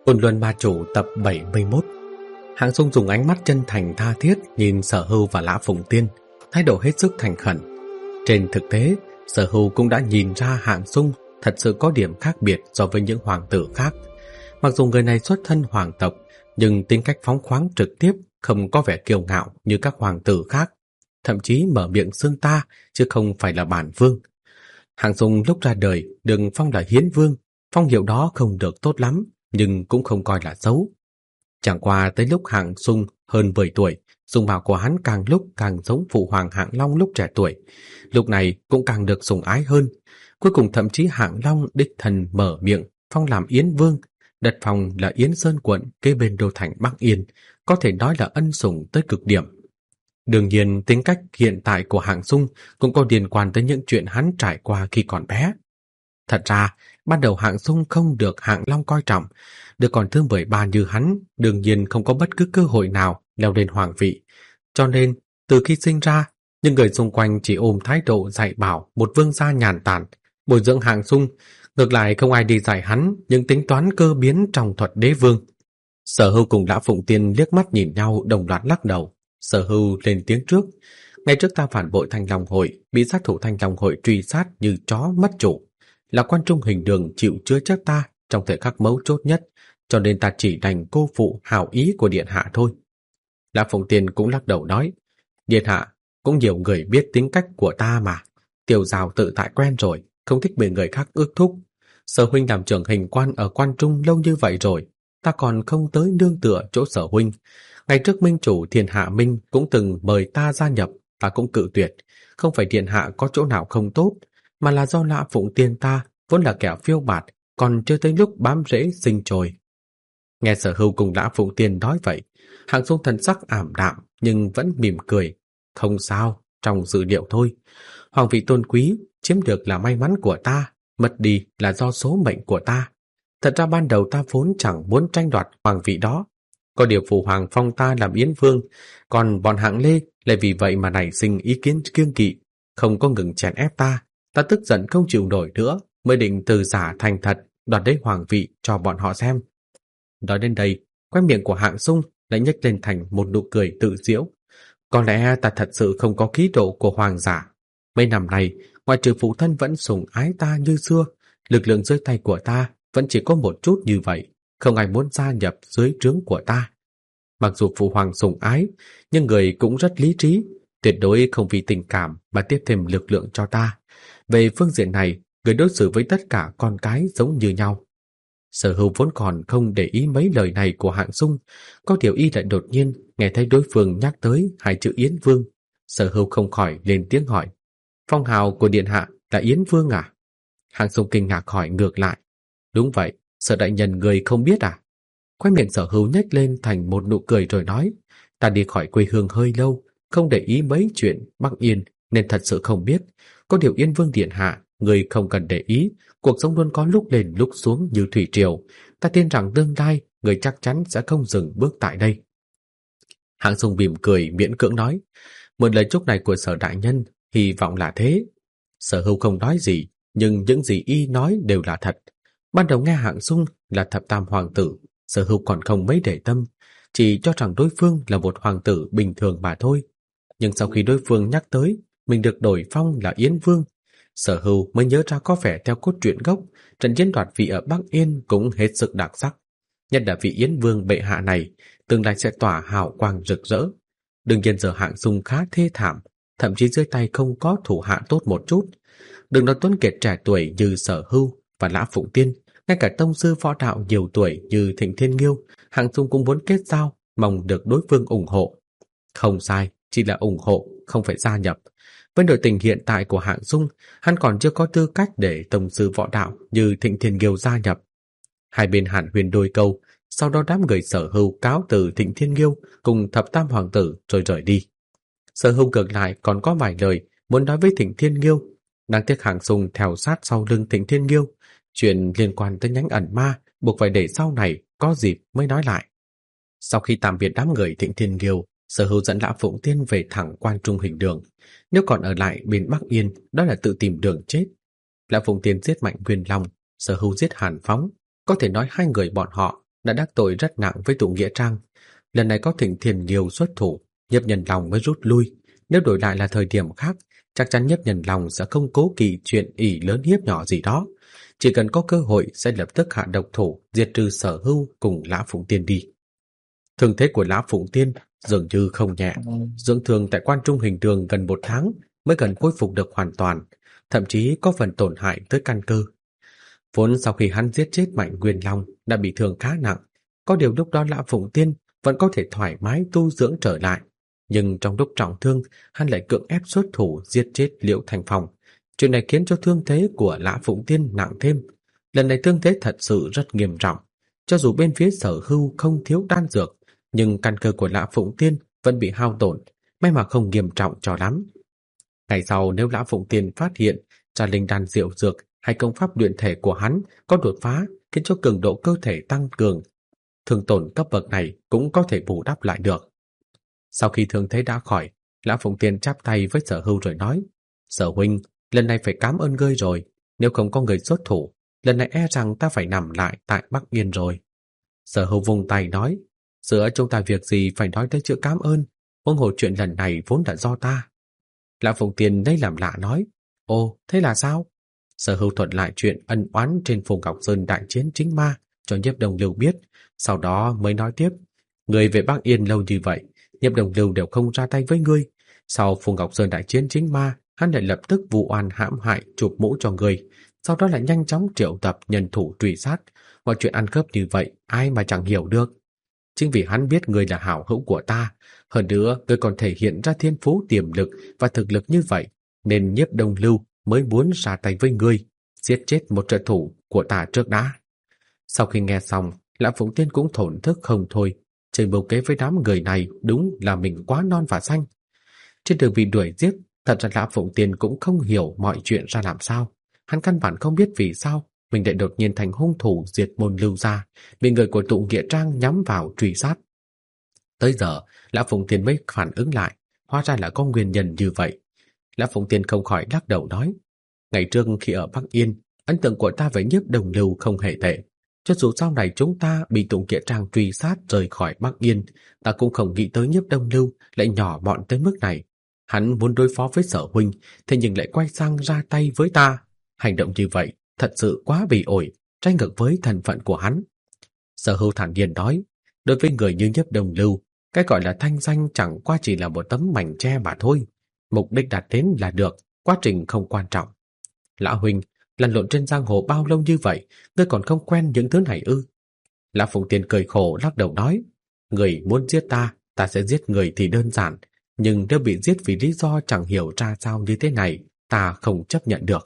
Côn Luân Ma Chủ tập 71. Hạng Dung dùng ánh mắt chân thành tha thiết nhìn Sở Hưu và Lã Phụng Tiên, thái độ hết sức thành khẩn. Trên thực tế, Sở Hưu cũng đã nhìn ra Hạng Dung thật sự có điểm khác biệt so với những hoàng tử khác. Mặc dù người này xuất thân hoàng tộc, nhưng tính cách phóng khoáng trực tiếp, không có vẻ kiêu ngạo như các hoàng tử khác, thậm chí mở miệng xưng ta chứ không phải là bản vương. Hạng Dung lúc ra đời được phong là Hiến Vương, phong hiệu đó không được tốt lắm, nhưng cũng không coi là xấu. Chẳng qua tới lúc Hạng Dung hơn 10 tuổi, dung mạo của hắn càng lúc càng giống phụ hoàng Hạng Long lúc trẻ tuổi, lúc này cũng càng được sủng ái hơn. Cuối cùng thậm chí Hạng Long đích thân mở miệng phong làm Yến Vương, đất phong là Yến Sơn quận kế bên đô thành Bắc Yên, có thể nói là ân sủng tới cực điểm. Đương nhiên tính cách hiện tại của Hạng Dung cũng có liên quan tới những chuyện hắn trải qua khi còn bé. Thật ra, ban đầu Hạng Dung không được Hạng Long coi trọng, đứa con thứ 13 như hắn đương nhiên không có bất cứ cơ hội nào leo lên hoàng vị. Cho nên, từ khi sinh ra, những người xung quanh chỉ ôm thái độ dạy bảo một vương gia nhàn tản, bồi dưỡng Hạng Dung, ngược lại không ai đi dạy hắn những tính toán cơ biến trong thuật đế vương. Sở Hưu cùng Lã Phụng Tiên liếc mắt nhìn nhau đồng loạt lắc đầu. Sở Hưu lên tiếng trước: ngày trước ta phản bội Thanh Long hội, bị sát thủ Thanh Long hội truy sát như chó mất chủ. Là quan trung hình đường chịu chứa chấp ta trong thời khắc mấu chốt nhất, cho nên ta chỉ đành cô phụ hảo ý của điện hạ thôi. Lã Phụng Tiên cũng lắc đầu nói: điện hạ, cũng nhiều người biết tính cách của ta mà. Tiêu Giao tự tại quen rồi, không thích bị người khác ước thúc. Sở huynh làm trưởng hình quan ở quan trung lâu như vậy rồi, ta còn không tới nương tựa chỗ Sở huynh. Ngày trước minh chủ Thiên Hạ Minh cũng từng mời ta gia nhập, ta cũng cự tuyệt. Không phải điện hạ có chỗ nào không tốt, mà là do Lã Phụng Tiên ta vốn là kẻ phiêu bạt, còn chưa tới lúc bám rễ sinh trồi. Nghe Sở Hưu cùng Lã Phụng Tiên nói vậy, Hạng Dung thần sắc ảm đạm nhưng vẫn mỉm cười. Không sao, trong dự liệu thôi. Hoàng vị tôn quý chiếm được là may mắn của ta, mất đi là do số mệnh của ta. Thật ra ban đầu ta vốn chẳng muốn tranh đoạt hoàng vị đó. Có điều phụ hoàng phong ta làm Yến Vương, còn bọn Hạng Lê lại vì vậy mà nảy sinh ý kiến kiêng kỵ, không có ngừng chèn ép ta. Ta tức giận không chịu nổi nữa, mới định từ giả thành thật, đoạt lấy hoàng vị cho bọn họ xem. Nói đến đây, khóe miệng của Hạng Dung lại nhếch lên thành một nụ cười tự giễu. Có lẽ ta thật sự không có khí độ của hoàng giả. Mấy năm này, ngoại trừ phụ thân vẫn sủng ái ta như xưa, lực lượng dưới tay của ta vẫn chỉ có một chút như vậy, không ai muốn gia nhập dưới trướng của ta. Mặc dù phụ hoàng sủng ái, nhưng người cũng rất lý trí, tuyệt đối không vì tình cảm mà tiếp thêm lực lượng cho ta. Về phương diện này, người đối xử với tất cả con cái giống như nhau. Sở Hưu vốn còn không để ý mấy lời này của Hạng Dung, có điều y lại đột nhiên nghe thấy đối phương nhắc tới hai chữ Yến Vương. Sở Hưu không khỏi lên tiếng hỏi: phong hào của điện hạ là Yến Vương à? Hạng Dung kinh ngạc hỏi ngược lại: đúng vậy, Sở đại nhân người không biết à? Khóe miệng Sở Hưu nhếch lên thành một nụ cười rồi nói: ta đi khỏi quê hương hơi lâu, không để ý mấy chuyện Bắc Yên nên thật sự không biết. Có điều Yến Vương điện hạ, người không cần để ý, cuộc sống luôn có lúc lên lúc xuống như thủy triều. Ta tin rằng tương lai người chắc chắn sẽ không dừng bước tại đây. Hạng Dung mỉm cười miễn cưỡng nói: một lời chúc này của Sở đại nhân, hy vọng là thế. Sở Hưu không nói gì, nhưng những gì y nói đều là thật. Ban đầu nghe Hạng Dung là thập tam hoàng tử, Sở Hưu còn không mấy để tâm, chỉ cho rằng đối phương là một hoàng tử bình thường mà thôi. Nhưng sau khi đối phương nhắc tới mình được đổi phong là Yến Vương, Sở Hưu mới nhớ ra có vẻ theo cốt truyện gốc, trận chiến đoạt vị ở Bắc Yên cũng hết sức đặc sắc. Nhất là vị Yến Vương bệ hạ này, tương lai sẽ tỏa hào quang rực rỡ. Đương nhiên giờ Hạng Dung khá thê thảm, thậm chí dưới tay không có thủ hạ tốt một chút. Đừng nói tuấn kiệt trẻ tuổi như Sở Hưu và Lã Phụng Tiên, ngay cả tông sư võ đạo nhiều tuổi như Thịnh Thiên Nghiêu, Hạng Dung cũng muốn kết giao, mong được đối phương ủng hộ. Không sai, chỉ là ủng hộ, không phải gia nhập. Với nội tình hiện tại của Hạng Dung, hắn còn chưa có tư cách để tông sư võ đạo như Thịnh Thiên Nghiêu gia nhập. Hai bên hàn huyên đôi câu, sau đó đám người Sở Hưu cáo từ Thịnh Thiên Nghiêu cùng thập tam hoàng tử rồi rời đi. Sở Hưu ngược lại còn có vài lời muốn nói với Thịnh Thiên Nghiêu, đáng tiếc Hạng Dung theo sát sau lưng Thịnh Thiên Nghiêu, chuyện liên quan tới nhánh ẩn ma buộc phải để sau này có dịp mới nói lại. Sau khi tạm biệt đám người Thịnh Thiên Nghiêu, Sở Hưu dẫn Lã Phụng Tiên về thẳng quan trung hình đường. Nếu còn ở lại bên Bắc Yên, đó là tự tìm đường chết. Lã Phụng Tiên giết Mạnh Nguyên Long, Sở Hưu giết Hàn Phóng, có thể nói hai người bọn họ đã đắc tội rất nặng với tụ nghĩa trang. Lần này có Thịnh Thiền Kiều xuất thủ, Nhiếp Nhân Long mới rút lui. Nếu đổi lại là thời điểm khác, chắc chắn Nhiếp Nhân Long sẽ không cố kỵ chuyện ỷ lớn hiếp nhỏ gì đó. Chỉ cần có cơ hội sẽ lập tức hạ độc thủ, diệt trừ Sở Hưu cùng Lã Phụng Tiên đi. Thương thế của Lã Phụng Tiên dường như không nhẹ, dưỡng thương tại Quan Trung Hình Đường gần 1 tháng mới gần khôi phục được hoàn toàn, thậm chí có phần tổn hại tới căn cơ. Vốn sau khi hắn giết chết Mạnh Nguyên Long đã bị thương khá nặng, có điều lúc đó Lã Phụng Tiên vẫn có thể thoải mái tu dưỡng trở lại, nhưng trong lúc trọng thương, hắn lại cưỡng ép xuất thủ giết chết Liễu Thành Phong. Chuyện này khiến cho thương thế của Lã Phụng Tiên nặng thêm. Lần này thương thế thật sự rất nghiêm trọng. Cho dù bên phía Sở Hưu không thiếu đan dược, nhưng căn cơ của Lã Phụng Tiên vẫn bị hao tổn, may mà không nghiêm trọng cho lắm. Ngày sau nếu Lã Phụng Tiên phát hiện ra linh đan diệu dược hay công pháp luyện thể của hắn có đột phá khiến cho cường độ cơ thể tăng cường, thương tổn cấp bậc này cũng có thể bù đắp lại được. Sau khi thương thế đã khỏi, Lã Phụng Tiên chắp tay với Sở Hưu rồi nói: Sở huynh, lần này phải cảm ơn ngươi rồi, nếu không có người xuất thủ, lần này e rằng ta phải nằm lại tại Bắc Yên rồi. Sở Hưu vung tay nói: giữa chúng ta việc gì phải nói tới chữ cảm ơn, huống hồ chuyện lần này vốn đã do ta. Lã Phụng Tiên lấy làm lạ nói: ồ, thế là sao? Sở Hưu thuật lại chuyện ân oán trên Phùng Ngọc Sơn đại chiến chính ma cho Nhiếp Đồng Lưu biết, sau đó mới nói tiếp: người về Bắc Yên lâu như vậy, Nhiếp Đồng Lưu đều không ra tay với ngươi. Sau Phùng Ngọc Sơn đại chiến chính ma, hắn lại lập tức vu oan hãm hại chụp mũ cho ngươi, sau đó lại nhanh chóng triệu tập nhân thủ truy sát. Mọi chuyện ăn cướp như vậy ai mà chẳng hiểu được. Chính vì hắn biết ngươi là hảo hữu của ta, hơn nữa ngươi còn thể hiện ra thiên phú tiềm lực và thực lực như vậy, nên Nhiếp Đồng Lưu mới muốn ra tay với ngươi, giết chết một trợ thủ của ta trước đã. Sau khi nghe xong, Lã Phụng Tiên cũng thổn thức không thôi. Chơi bầu kế với đám người này đúng là mình quá non và xanh. Trên đường bị đuổi giết, thật ra Lã Phụng Tiên cũng không hiểu mọi chuyện ra làm sao. Hắn căn bản không biết vì sao mình lại đột nhiên thành hung thủ diệt môn Lưu gia, bị người của tụ nghĩa trang nhắm vào truy sát. Tới giờ, Lã Phụng Tiên mới phản ứng lại, hóa ra là có nguyên nhân như vậy. Lã Phụng Tiên không khỏi lắc đầu nói: ngày trước khi ở Bắc Yên, ấn tượng của ta với Nhiếp Đồng Lưu không hề tệ. Cho dù sau này chúng ta bị tụ nghĩa trang truy sát rời khỏi Bắc Yên, ta cũng không nghĩ tới Nhiếp Đồng Lưu lại nhỏ mọn tới mức này. Hắn muốn đối phó với Sở huynh, thế nhưng lại quay sang ra tay với ta. Hành động như vậy thật sự quá bị ổi, trái ngược với thân phận của hắn. Sở Hưu thản nhiên nói: đối với người như Nhiếp Đồng Lưu, cái gọi là thanh danh chẳng qua chỉ là một tấm mảnh tre mà thôi. Mục đích đạt đến là được, quá trình không quan trọng. Lã huynh, lăn lộn trên giang hồ bao lâu như vậy, ngươi còn không quen những thứ này ư? Lã Phụng Tiên cười khổ lắc đầu nói: người muốn giết ta, ta sẽ giết người thì đơn giản, nhưng nếu bị giết vì lý do chẳng hiểu ra sao như thế này, ta không chấp nhận được.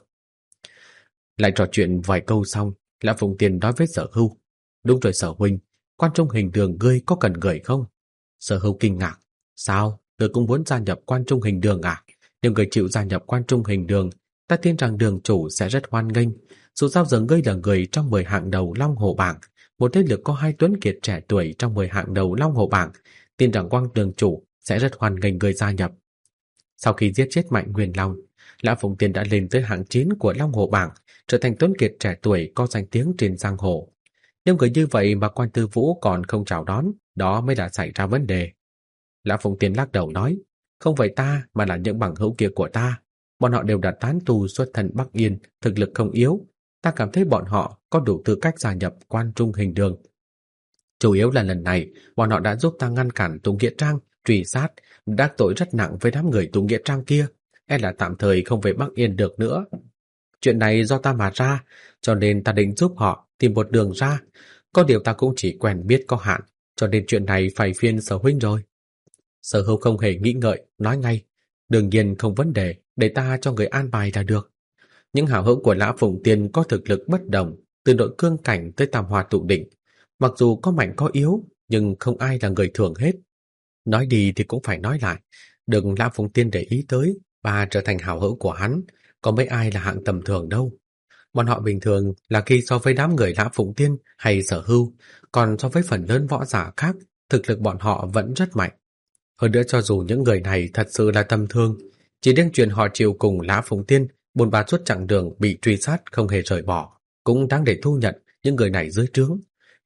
Lại trò chuyện vài câu xong, Lã Phụng Tiên nói với Sở Hưu: đúng rồi Sở huynh, Quan Trung Hình Đường ngươi có cần người không? Sở Hưu kinh ngạc: sao, ngươi cũng muốn gia nhập Quan Trung Hình Đường à? Nếu người chịu gia nhập Quan Trung Hình Đường, ta tin rằng đường chủ sẽ rất hoan nghênh. Dù sao giờ ngươi là người trong 10 hạng đầu Long Hồ bảng, một thế lực có 2 tuấn kiệt trẻ tuổi trong 10 hạng đầu Long Hồ bảng, tin rằng Quang đường chủ sẽ rất hoan nghênh người gia nhập. Sau khi giết chết Mạnh Nguyên Long, Lã Phụng Tiên đã lên tới hạng 9 của Long Hồ bảng, trở thành tuấn kiệt trẻ tuổi có danh tiếng trên giang hồ. Nếu người như vậy mà Quan Tư Vũ còn không chào đón, đó mới là xảy ra vấn đề. Lã Phụng Tiên lắc đầu nói: không phải ta mà là những bằng hữu kia của ta. Bọn họ đều đã tán tu xuất thân Bắc Yên, thực lực không yếu. Ta cảm thấy bọn họ có đủ tư cách gia nhập Quan Trung Hình Đường. Chủ yếu là lần này, bọn họ đã giúp ta ngăn cản Tụ Nghĩa Trang truy sát, đắc tội rất nặng với đám người Tụ Nghĩa Trang kia, e là tạm thời không về Bắc Yên được nữa. Chuyện này do ta mà ra, cho nên ta định giúp họ tìm một đường ra. Có điều ta cũng chỉ quen biết có hạn, cho nên chuyện này phải phiền Sở huynh rồi. Sở Hưu không hề nghĩ ngợi, nói ngay: đương nhiên không vấn đề, để ta cho người an bài là được. Những hảo hữu của Lã Phụng Tiên có thực lực bất đồng, từ nội cương cảnh tới tam hoa tụ đỉnh. Mặc dù có mạnh có yếu, nhưng không ai là người thường hết. Nói đi thì cũng phải nói lại, đừng Lã Phụng Tiên để ý tới và trở thành hảo hữu của hắn, có mấy ai là hạng tầm thường đâu. Bọn họ bình thường là khi so với đám người Lã Phụng Tiên hay Sở Hưu, còn so với phần lớn võ giả khác, thực lực bọn họ vẫn rất mạnh. Hơn nữa cho dù những người này thật sự là tầm thường, chỉ riêng chuyện họ chịu cùng Lã Phụng Tiên buôn ba suốt chặng đường bị truy sát không hề rời bỏ, cũng đáng để thu nhận những người này dưới trướng.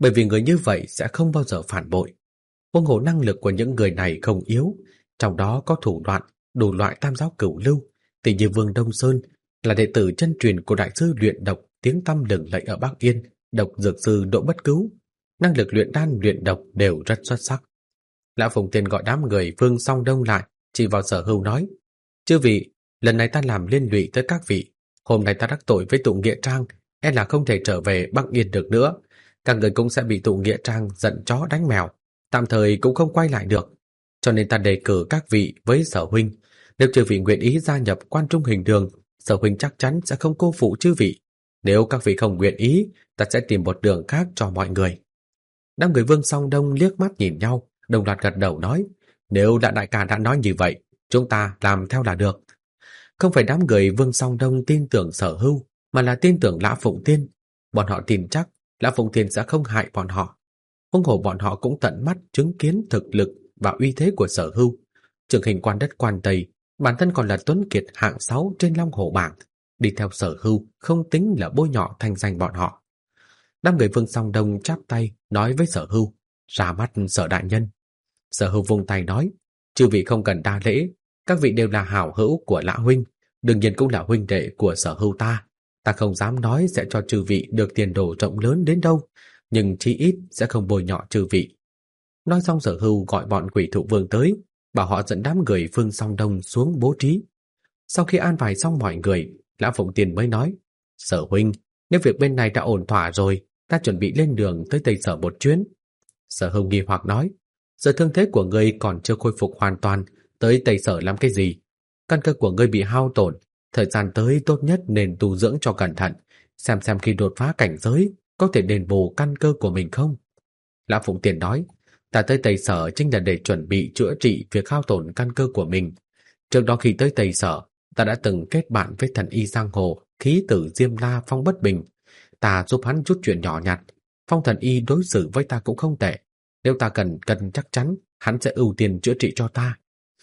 bởi vì người như vậy sẽ không bao giờ phản bội. Huống hồ năng lực của những người này không yếu, trong đó có thủ đoạn đủ loại tam giáo cửu lưu, tỷ như Vương Đông Sơn là đệ tử chân truyền của đại sư luyện độc tiếng tăm lừng lẫy ở Bắc Yên, độc dược sư Đỗ Bất Cứu, năng lực luyện đan luyện độc đều rất xuất sắc. Lão Phùng Tiên gọi đám người Vương Song Đông lại, chỉ vào Sở Hưu nói: "Chư vị, lần này ta làm liên lụy tới các vị, hôm nay ta đắc tội với tụ Nghĩa Trang, e là không thể trở về Bắc Yên được nữa. Các người cũng sẽ bị tụ Nghĩa Trang giận chó đánh mèo, tạm thời cũng không quay lại được. Cho nên ta đề cử các vị với Sở huynh, nếu chư vị nguyện ý gia nhập Quan Trung Hình Đường, Sở huynh chắc chắn sẽ không cô phụ chư vị. Nếu các vị không nguyện ý, ta sẽ tìm một đường khác cho mọi người." Đám người Vương Song Đông liếc mắt nhìn nhau, đồng loạt gật đầu nói: "Nếu đại ca đã nói như vậy, chúng ta làm theo là được." Không phải đám người Vương Song Đông tin tưởng Sở Hưu, mà là tin tưởng Lã Phụng Tiên. Bọn họ tin chắc Lã Phụng Tiên sẽ không hại bọn họ. Huống hồ bọn họ cũng tận mắt chứng kiến thực lực và uy thế của Sở Hưu. Trưởng hình quan đất Quan Tây, bản thân còn là tuấn kiệt hạng 6 trên Long Hổ bảng, đi theo Sở Hưu không tính là bôi nhọ thành danh bọn họ. Đám người Vương Song Đông chắp tay nói với Sở Hưu: "Ra mắt Sở đại nhân." Sở Hưu vung tay nói: "Chư vị không cần đa lễ, các vị đều là hảo hữu của Lã huynh, đương nhiên cũng là huynh đệ của Sở Hưu ta. Ta không dám nói sẽ cho chư vị được tiền đồ rộng lớn đến đâu, nhưng chí ít sẽ không bôi nhọ chư vị." Nói xong Sở Hưu gọi bọn Quỷ Thụ Vương tới, bảo họ dẫn đám người Vương Song Đông xuống bố trí. Sau khi an bài xong mọi người, Lã Phụng Tiên mới nói: "Sở huynh, nếu việc bên này đã ổn thỏa rồi, ta chuẩn bị lên đường tới Tây Sở một chuyến." Sở Hưu nghi hoặc nói: "Giờ thương thế của ngươi còn chưa khôi phục hoàn toàn, tới Tây Sở làm cái gì? Căn cơ của ngươi bị hao tổn, thời gian tới tốt nhất nên tu dưỡng cho cẩn thận, xem khi đột phá cảnh giới có thể đền bù căn cơ của mình không?" Lã Phụng Tiên nói: "Ta tới Tây Sở chính là để chuẩn bị chữa trị việc hao tổn căn cơ của mình. Trước đó khi tới Tây Sở, ta đã từng kết bạn với thần y giang hồ khí tử Diêm La Phong Bất Bình. Ta giúp hắn chút chuyện nhỏ nhặt. Phong thần y đối xử với ta cũng không tệ. Nếu ta cần chắc chắn, hắn sẽ ưu tiên chữa trị cho ta.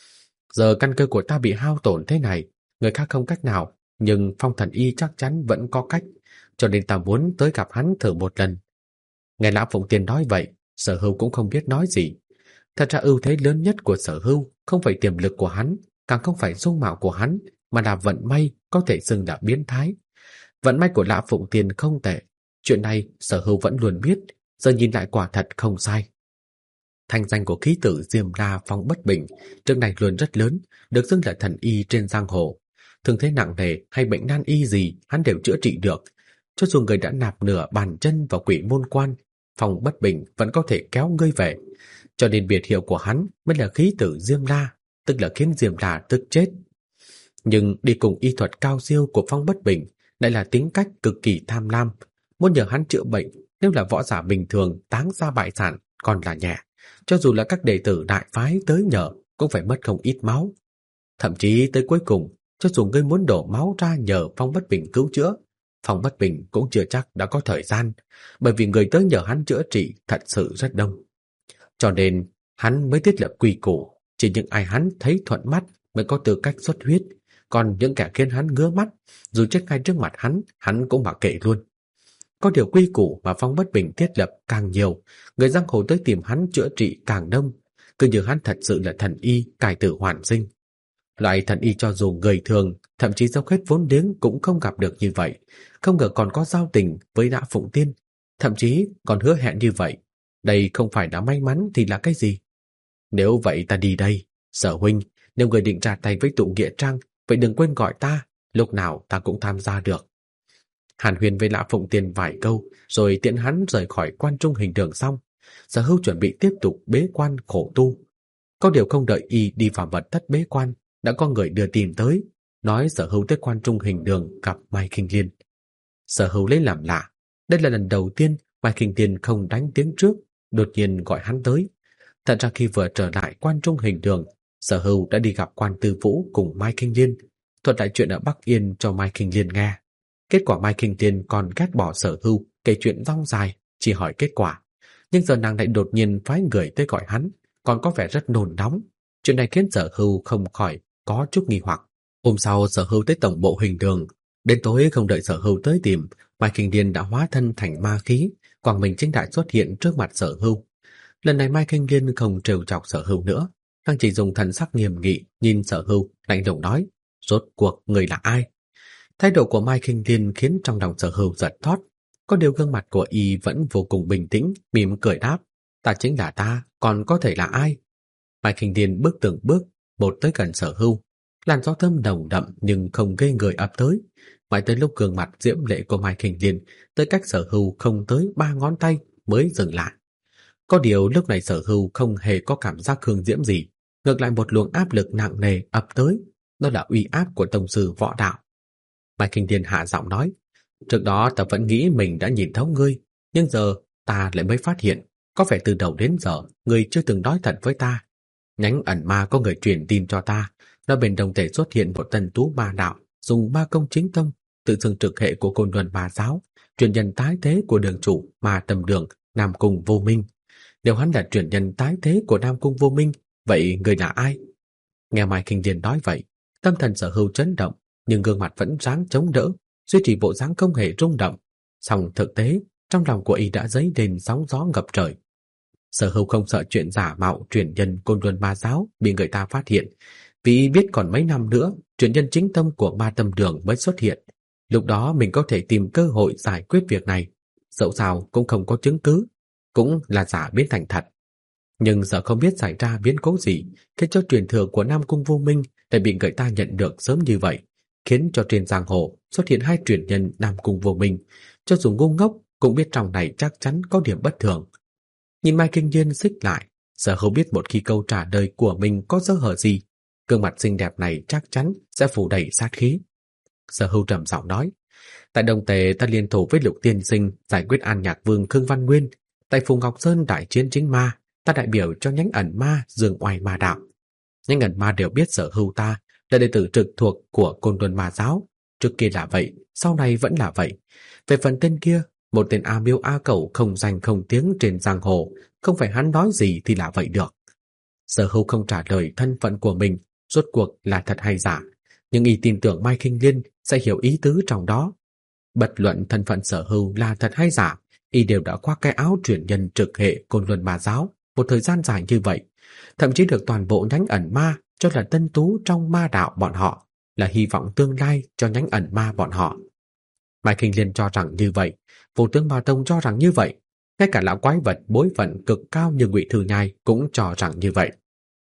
Giờ căn cơ của ta bị hao tổn thế này, người khác không cách nào, nhưng Phong thần y chắc chắn vẫn có cách, cho nên ta muốn tới gặp hắn thử một lần." Nghe Lã Phụng Tiên nói vậy, Sở Hưu cũng không biết nói gì. Thật ra ưu thế lớn nhất của Sở Hưu không phải tiềm lực của hắn, càng không phải dung mạo của hắn, mà là vận may có thể xưng là biến thái. Vận may của Lã Phụng Tiên không tệ, chuyện này Sở Hưu vẫn luôn biết, giờ nhìn lại quả thật không sai. Thanh danh của khí tử Diêm La Phong Bất Bình trước này luôn rất lớn, được xưng là thần y trên giang hồ. Thương thế nặng nề hay bệnh nan y gì hắn đều chữa trị được. Cho dù người đã nạp nửa bàn chân vào Quỷ Môn Quan, Phong Bất Bình vẫn có thể kéo ngươi về. Cho nên biệt hiệu của hắn mới là khí tử Diêm La, tức là khiến Diêm La tức chết. Nhưng đi cùng y thuật cao siêu của Phong Bất Bình lại là tính cách cực kỳ tham lam, muốn nhờ hắn chữa bệnh. Nếu là võ giả bình thường táng ra bại sản còn là nhẹ, cho dù là các đệ tử đại phái tới nhờ cũng phải mất không ít máu. Thậm chí tới cuối cùng, cho dù ngươi muốn đổ máu ra nhờ Phong Bất Bình cứu chữa, Phong Bất Bình cũng chưa chắc đã có thời gian, bởi vì người tới nhờ hắn chữa trị thật sự rất đông. Cho nên hắn mới thiết lập quy củ, chỉ những ai hắn thấy thuận mắt mới có tư cách xuất huyết, còn những kẻ khiến hắn ngứa mắt, dù chết ngay trước mặt hắn cũng mặc kệ luôn. Có điều quy củ mà Phong Bất Bình thiết lập càng nhiều, người giang hồ tới tìm hắn chữa trị càng đông, cứ như hắn thật sự là thần y cải tử hoàn sinh. Loại thần y cho dù người thường, thậm chí dốc hết vốn liếng cũng không gặp được như vậy, không ngờ còn có giao tình với Lã Phụng Tiên, thậm chí còn hứa hẹn như vậy. Đây không phải đã may mắn thì là cái gì? Nếu vậy ta đi đây. Sở huynh, nếu người định ra tay với tụ Nghĩa Trang, vậy đừng quên gọi ta, lúc nào ta cũng tham gia được. Hàn huyên với Lã Phụng Tiên vài câu, rồi tiễn hắn rời khỏi Quan Trung Hình Đường xong, Sở Hưu chuẩn bị tiếp tục bế quan khổ tu. Có điều không đợi y đi vào mật thất bế quan, đã có người đưa tin tới, nói Sở Hưu tới Quan Trung Hình Đường gặp Mai Kinh Liên. Sở Hưu lấy làm lạ, đây là lần đầu tiên Mai Kinh Liên không đánh tiếng trước, đột nhiên gọi hắn tới. Thật ra khi vừa trở lại Quan Trung Hình Đường, Sở Hưu đã đi gặp Quan Tư Vũ cùng Mai Kinh Liên, thuật lại chuyện ở Bắc Yên cho Mai Kinh Liên nghe. Kết quả Mai Kinh Liên còn ghét bỏ Sở Hưu, kể chuyện rong dài, chỉ hỏi kết quả. Nhưng giờ nàng lại đột nhiên phái người tới gọi hắn, còn có vẻ rất nôn nóng. Chuyện này khiến Sở Hưu không khỏi có chút nghi hoặc. Hôm sau Sở Hưu tới tổng bộ Hình Đường, đến tối không đợi Sở Hưu tới tìm, Mai Kinh Liên đã hóa thân thành ma khí, quang minh chính đại xuất hiện trước mặt Sở Hưu. Lần này Mai Kinh Liên không trêu chọc Sở Hưu nữa, nàng chỉ dùng thần sắc nghiêm nghị nhìn Sở Hưu, lạnh lùng nói: "Rốt cuộc người là ai?" Thái độ của Mai Kinh Liên khiến trong lòng Sở Hưu giật thót, có điều gương mặt của y vẫn vô cùng bình tĩnh, mỉm cười đáp: "Ta chính là ta, còn có thể là ai?" Mai Kinh Liên bước từng bước một tới gần Sở Hưu, làn gió thơm nồng đậm nhưng không gây người ập tới, mãi tới lúc gương mặt diễm lệ của Mai Kinh Liên tới cách Sở Hưu không tới 3 ngón tay mới dừng lại. Có điều lúc này Sở Hưu không hề có cảm giác hương diễm gì, ngược lại một luồng áp lực nặng nề ập tới, đó là uy áp của tông sư võ đạo. Mai Kinh Thiên hạ giọng nói: "Trước đó ta vẫn nghĩ mình đã nhìn thấu ngươi, nhưng giờ ta lại mới phát hiện, có vẻ từ đầu đến giờ ngươi chưa từng nói thật với ta. Nhánh ẩn ma có người truyền tin cho ta, nói bên Đông Tề xuất hiện một tân tú ma đạo, dùng ma công chính tông, tự xưng trực hệ của Côn Luân Ma giáo, truyền nhân tái thế của đường chủ Ma Tâm Đường, Nam Cung Vô Minh. Nếu hắn là truyền nhân tái thế của Nam Cung Vô Minh, vậy người là ai?" Nghe Mai Kinh Thiên nói vậy, tâm thần Sở Hưu chấn động, nhưng gương mặt vẫn ráng chống đỡ, duy trì bộ dáng không hề rung động. Song thực tế, trong lòng của y đã dấy lên sóng gió ngập trời. Sở Hưu không sợ chuyện giả mạo truyền nhân Côn Luân Ma giáo bị người ta phát hiện, vì y biết còn mấy năm nữa, truyền nhân chính tông của Ma Tâm Đường mới xuất hiện. Lúc đó mình có thể tìm cơ hội giải quyết việc này, dẫu sao cũng không có chứng cứ, cũng là giả biến thành thật. Nhưng giờ không biết xảy ra biến cố gì, khiến cho truyền thừa của Nam Cung Vô Minh lại bị người ta nhận được sớm như vậy, khiến cho trên giang hồ xuất hiện 2 truyền nhân Nam Cung Vô Minh, cho dù ngu ngốc cũng biết trong này chắc chắn có điểm bất thường. Nhìn Mai Kinh Nhiên xích lại, Sở Hưu biết một khi câu trả lời của mình có sơ hở gì, gương mặt xinh đẹp này chắc chắn sẽ phủ đầy sát khí. Sở Hưu trầm giọng nói: "Tại Đông Tề ta liên thủ với Lục Tiên Sinh giải quyết An Nhạc Vương Khương Văn Nguyên, tại Phù Ngọc Sơn đại chiến chính ma, ta đại biểu cho nhánh ẩn ma Dương Oai Ma đạo. Nhánh ẩn ma đều biết Sở Hưu ta là đệ tử trực thuộc của Côn Luân Ma giáo, trước kia là vậy, sau này vẫn là vậy. Về phần tên kia, một tên A Miêu A Cẩu không danh không tiếng trên giang hồ, không phải hắn nói gì thì là vậy được." Sở Hưu không trả lời thân phận của mình rốt cuộc là thật hay giả, nhưng y tin tưởng Mai Kinh Liên sẽ hiểu ý tứ trong đó. Bất luận thân phận Sở Hưu là thật hay giả, y đều đã khoác cái áo truyền nhân trực hệ Côn Luân Ma giáo một thời gian dài như vậy, thậm chí được toàn bộ nhánh ẩn ma cho là tân tú trong ma đạo bọn họ, là hy vọng tương lai cho nhánh ẩn ma bọn họ. Mai Kinh Liên cho rằng như vậy, Vô Tướng Ma Tông cho rằng như vậy, ngay cả lão quái vật bối phận cực cao như Ngụy Thư Nhai cũng cho rằng như vậy.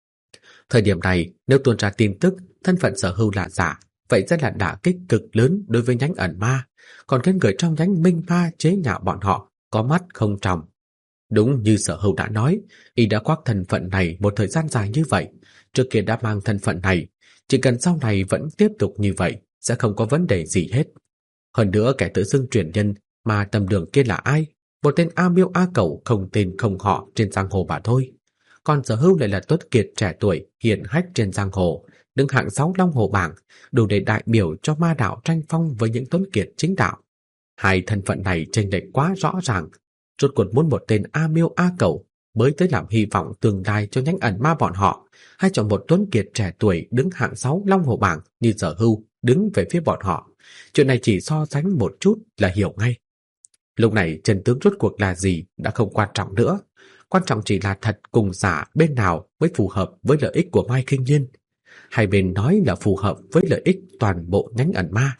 Thời điểm này, nếu tuôn ra tin tức thân phận Sở Hưu là giả, vậy sẽ là đả kích cực lớn đối với nhánh ẩn ma, còn khiến người trong nhánh minh ma chế nhạo bọn họ có mắt không tròng. Đúng như Sở Hưu đã nói, y đã khoác thân phận này một thời gian dài như vậy, trước kia đã mang thân phận này, chỉ cần sau này vẫn tiếp tục như vậy sẽ không có vấn đề gì hết. Hơn nữa kẻ tự xưng truyền nhân Ma Tâm Đường kia là ai? Một tên A Miêu A Cẩu không tên không họ trên giang hồ mà thôi. Còn Sở Hưu lại là tuấn kiệt trẻ tuổi hiển hách trên giang hồ, đứng hạng 6 Long Hồ bảng, đủ để đại biểu cho ma đạo tranh phong với những tuấn kiệt chính đạo. Hai thân phận này chênh lệch quá rõ ràng, rốt cuộc muốn một tên A Miêu A Cẩu mới tới làm hy vọng tương lai cho nhánh ẩn ma bọn họ, hay chọn một tuấn kiệt trẻ tuổi đứng hạng 6 Long Hồ bảng như Sở Hưu đứng về phía bọn họ. Chuyện này chỉ so sánh một chút là hiểu ngay. Lúc này chân tướng rốt cuộc là gì đã không quan trọng nữa, quan trọng chỉ là thật cùng giả bên nào mới phù hợp với lợi ích của Mai Kinh Nhiên. Hai bên nói là phù hợp với lợi ích toàn bộ nhánh ẩn ma.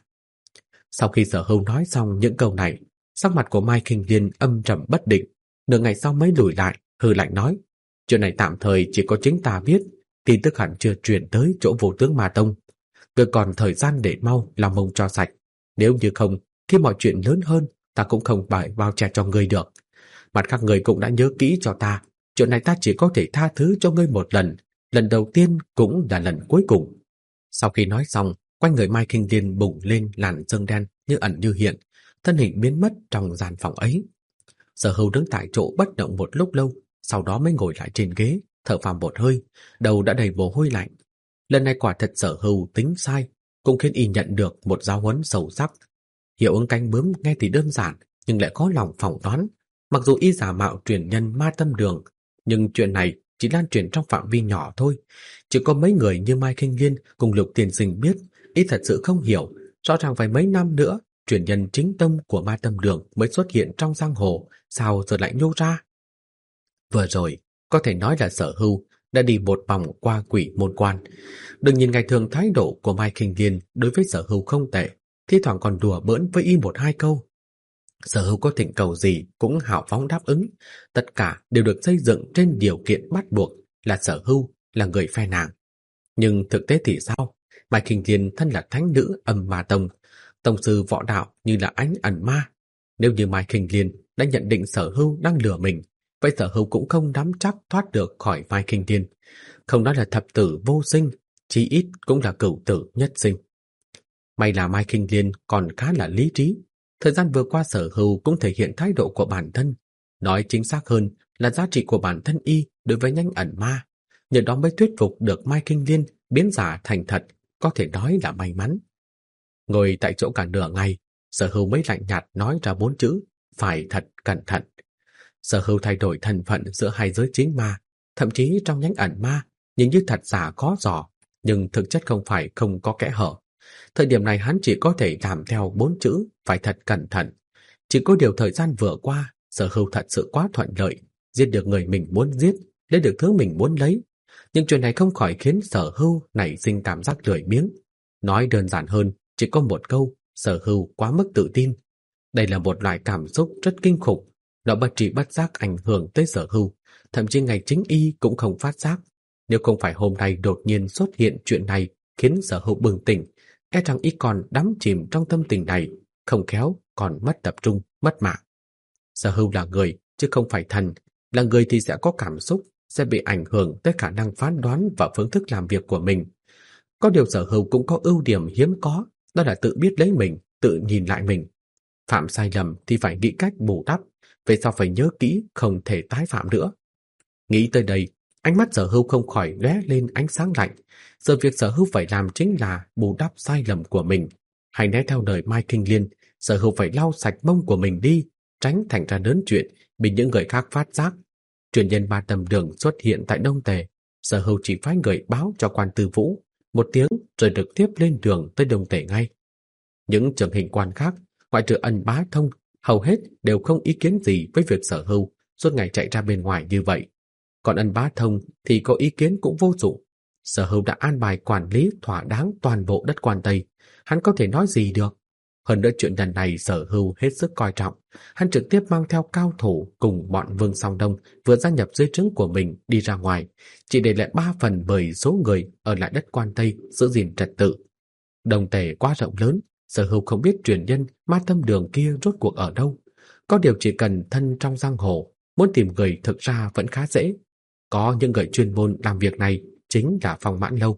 Sau khi Sở Hưu nói xong những câu này, sắc mặt của Mai Kinh Nhiên âm trầm bất định, nửa ngày sau mới lùi lại, hừ lạnh nói: "Chuyện này tạm thời chỉ có chính ta biết, tin tức hẳn chưa truyền tới chỗ Vô Tướng Ma Tông. Cứ còn thời gian để mau làm mông cho sạch, nếu như không, khi mọi chuyện lớn hơn, ta cũng không phải bao che cho ngươi được. Mặt khác người cũng đã nhớ kỹ cho ta, chuyện này ta chỉ có thể tha thứ cho ngươi một lần, lần đầu tiên cũng là lần cuối cùng." Sau khi nói xong, quanh người Mai Kinh Liên bùng lên làn sương đen như ẩn như hiện, thân hình biến mất trong gian phòng ấy. Sở Hưu đứng tại chỗ bất động một lúc lâu, sau đó mới ngồi lại trên ghế, thở phào một hơi, đầu đã đầy mồ hôi lạnh. Lần này quả thật Sở Hưu tính sai, cũng khiến y nhận được một giáo huấn sâu sắc. Hiệu ứng cánh bướm nghe thì đơn giản, nhưng lại khó lòng phỏng đoán. Mặc dù y giả mạo truyền nhân Ma Tâm Đường, nhưng chuyện này chỉ lan truyền trong phạm vi nhỏ thôi. Chỉ có mấy người như Mai Kinh Liên cùng Lục Tiên Sinh biết, y thật sự không hiểu, rõ ràng phải mấy năm nữa, truyền nhân chính tông của Ma Tâm Đường mới xuất hiện trong giang hồ, sao giờ lại nhô ra? Vừa rồi, có thể nói là Sở Hưu đã đi một vòng qua quỷ môn quan. Đừng nhìn ngày thường thái độ của Mai Kinh Liên đối với Sở Hưu không tệ, thi thoảng còn đùa bỡn với y một hai câu. Sở Hưu có thỉnh cầu gì cũng hào phóng đáp ứng, tất cả đều được xây dựng trên điều kiện bắt buộc là Sở Hưu là người phe nàng. Nhưng thực tế thì sao? Mai Kinh Liên thân là thánh nữ Âm Ma Tông, tông sư võ đạo như là ánh ẩn ma. Nếu như Mai Kinh Liên đã nhận định Sở Hưu đang lừa mình, vậy Sở Hưu cũng không nắm chắc thoát được khỏi Mai Kinh Liên. Không nói là thập tử vô sinh, chí ít cũng là cửu tử nhất sinh. May là Mai Kinh Liên còn khá là lý trí. Thời gian vừa qua Sở Hưu cũng thể hiện thái độ của bản thân. Nói chính xác hơn là giá trị của bản thân y đối với nhanh ẩn ma. Nhờ đó mới thuyết phục được Mai Kinh Liên biến giả thành thật, có thể nói là may mắn. Ngồi tại chỗ cả nửa ngày, Sở Hưu mới lạnh nhạt nói ra 4 chữ, phải thật cẩn thận. Sở Hưu thay đổi thân phận giữa hai giới chính ma, thậm chí trong nhánh ẩn ma, nhìn như thật giả khó dò, nhưng thực chất không phải không có kẽ hở. Thời điểm này hắn chỉ có thể làm theo 4 chữ, phải thật cẩn thận. Chỉ có điều thời gian vừa qua, Sở Hưu thật sự quá thuận lợi, giết được người mình muốn giết, lấy được thứ mình muốn lấy. Nhưng chuyện này không khỏi khiến Sở Hưu nảy sinh cảm giác lười biếng. Nói đơn giản hơn, chỉ có một câu, Sở Hưu quá mức tự tin. Đây là một loại cảm xúc rất kinh khủng, nó bất tri bất giác ảnh hưởng tới Sở Hưu, thậm chí ngày chính y cũng không phát giác. Nếu không phải hôm nay đột nhiên xuất hiện chuyện này khiến Sở Hưu bừng tỉnh, e rằng y còn đắm chìm trong tâm tình này, không khéo còn mất tập trung, mất mạng. Sở Hưu là người, chứ không phải thần, là người thì sẽ có cảm xúc, sẽ bị ảnh hưởng tới khả năng phán đoán và phương thức làm việc của mình. Có điều Sở Hưu cũng có ưu điểm hiếm có, đó là tự biết lấy mình, tự nhìn lại mình. Phạm sai lầm thì phải nghĩ cách bù đắp, về sau phải nhớ kỹ không thể tái phạm nữa. Nghĩ tới đây, ánh mắt Sở Hưu không khỏi lóe lên ánh sáng lạnh. Giờ việc Sở Hưu phải làm chính là bù đắp sai lầm của mình. Hãy né theo đời Mai Kinh Liên, Sở Hưu phải lau sạch mông của mình đi, tránh thành ra lớn chuyện bị những người khác phát giác. Truyền nhân Ba Tầm Đường xuất hiện tại Đông Tề, Sở Hưu chỉ phái người báo cho quan Tư Vũ một tiếng rồi trực tiếp lên đường tới Đông Tề ngay. Những trưởng hình quan khác, ngoại trừ Ân Bá Thông, hầu hết đều không ý kiến gì với việc Sở Hưu suốt ngày chạy ra bên ngoài như vậy. Còn Ân Bá Thông thì có ý kiến cũng vô dụng. Sở Hưu đã an bài quản lý thỏa đáng toàn bộ đất Quan Tây, hắn có thể nói gì được. Hơn nữa chuyện lần này Sở Hưu hết sức coi trọng, hắn trực tiếp mang theo cao thủ cùng bọn Vương Song Đông vừa gia nhập dưới trướng của mình đi ra ngoài, chỉ để lại 3/10 số người ở lại đất Quan Tây giữ gìn trật tự. Đông Tề quá rộng lớn, Sở Hưu không biết truyền nhân Ma Tâm Đường kia rốt cuộc ở đâu. Có điều chỉ cần thân trong giang hồ, muốn tìm người thực ra vẫn khá dễ. Có những người chuyên môn làm việc này chính là Phong Mãn Lâu.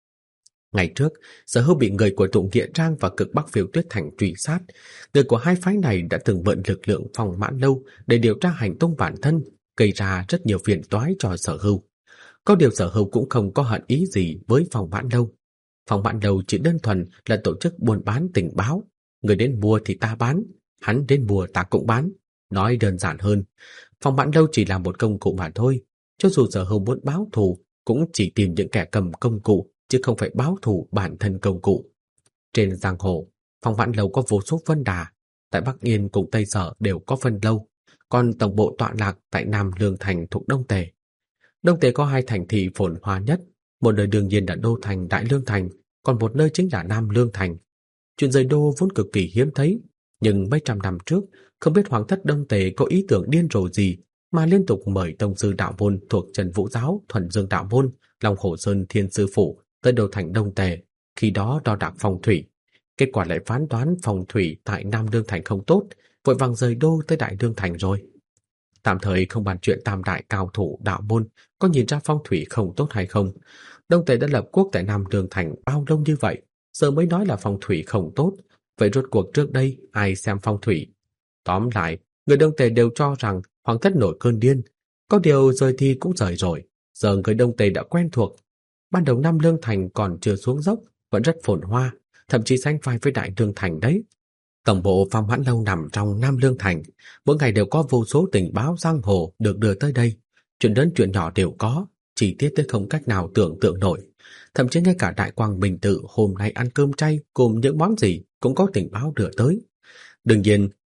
Ngày trước, Sở Hưu bị người của Tụng Nghĩa Trang và Cực Bắc Phiêu Tuyết Thành truy sát. Người của hai phái này đã từng mượn lực lượng Phong Mãn Lâu để điều tra hành tung bản thân, gây ra rất nhiều phiền toái cho Sở Hưu. Có điều Sở Hưu cũng không có hận ý gì với Phong Mãn Lâu. Phong Mãn Lâu chỉ đơn thuần là tổ chức buôn bán tình báo. Người đến mua thì ta bán, hắn đến mua ta cũng bán. Nói đơn giản hơn, Phong Mãn Lâu chỉ là một công cụ mà thôi. Cho dù Sở Hưu muốn báo thù, cũng chỉ tìm những kẻ cầm công cụ, chứ không phải báo thù bản thân công cụ. Trên giang hồ, Phong Mãn Lâu có vô số phân đà. Tại Bắc Yên cùng Tây Sở đều có phân lâu, còn tổng bộ tọa lạc tại Nam Lương Thành thuộc Đông Tề. Đông Tề có hai thành thị phồn hoa nhất, một nơi đương nhiên là đô thành Đại Lương Thành, còn một nơi chính là Nam Lương Thành. Chuyện rời đô vốn cực kỳ hiếm thấy, nhưng mấy trăm năm trước, không biết Hoàng thất Đông Tề có ý tưởng điên rồ gì mà liên tục mời tông sư đạo môn thuộc Trần Vũ Giáo, Thuần Dương đạo môn, Long Hồ Sơn Thiên Sư Phủ tới đô thành Đông Tề, khi đó đo đạc phong thủy. Kết quả lại phán đoán phong thủy tại Nam Lương Thành không tốt, vội vàng rời đô tới Đại Lương Thành rồi. Tạm thời không bàn chuyện tam đại cao thủ đạo môn có nhìn ra phong thủy không tốt hay không. Đông Tề đã lập quốc tại Nam Lương Thành bao lâu như vậy, giờ mới nói là phong thủy không tốt. Vậy rốt cuộc trước đây ai xem phong thủy? Tóm lại, người Đông Tề đều cho rằng Hoàng thất nổi cơn điên. Có điều rời thì cũng rời rồi, giờ người Đông Tề đã quen thuộc. Ban đầu Nam Lương Thành còn chưa xuống dốc, vẫn rất phồn hoa, thậm chí sánh vai với Đại Lương Thành đấy. Tổng bộ Phong Mãn Lâu nằm trong Nam Lương Thành, mỗi ngày đều có vô số tình báo giang hồ được đưa tới đây. Chuyện lớn chuyện nhỏ đều có, chi tiết tới không cách nào tưởng tượng nổi. Thậm chí ngay cả Đại Quang Bình Tự hôm nay ăn cơm chay cùng những món gì cũng có tình báo đưa tới. Đương nhiên,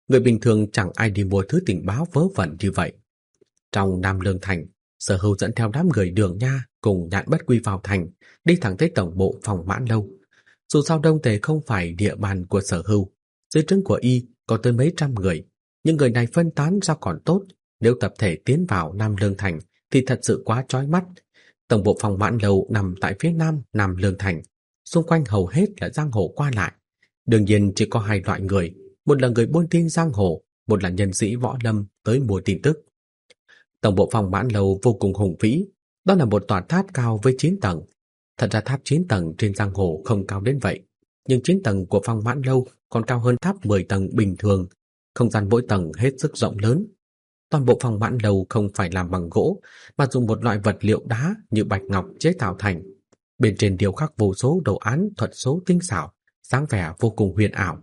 Người bình thường chẳng ai đi mua thứ tình báo vớ vẩn như vậy. Trong Nam Lương Thành, Sở Hưu dẫn theo đám người Đường Nha cùng Nhạn Bất Quy vào thành, đi thẳng tới tổng bộ Phòng Mãn Lâu. Dù sao Đông Tề không phải địa bàn của Sở Hưu, dưới trướng của y có tới mấy trăm người, nhưng người này phân tán ra còn tốt, nếu tập thể tiến vào Nam Lương Thành thì thật sự quá chói mắt. Tổng bộ Phòng Mãn Lâu nằm tại phía nam Nam Lương Thành, xung quanh hầu hết là giang hồ qua lại. Đương nhiên chỉ có hai loại người, một là người buôn tin giang hồ, một là nhân sĩ võ lâm tới mua tin tức. Tổng bộ Phòng Mãn Lâu vô cùng hùng vĩ, đó là một tòa tháp cao với 9 tầng. Thật ra tháp 9 tầng trên giang hồ không cao đến vậy, nhưng 9 tầng của Phòng Mãn Lâu còn cao hơn tháp 10 tầng bình thường, không gian mỗi tầng hết sức rộng lớn. Toàn bộ Phòng Mãn Lâu không phải làm bằng gỗ, mà dùng một loại vật liệu đá như bạch ngọc chế tạo thành. Bên trên điêu khắc vô số đồ án thuật số tinh xảo, dáng vẻ vô cùng huyền ảo.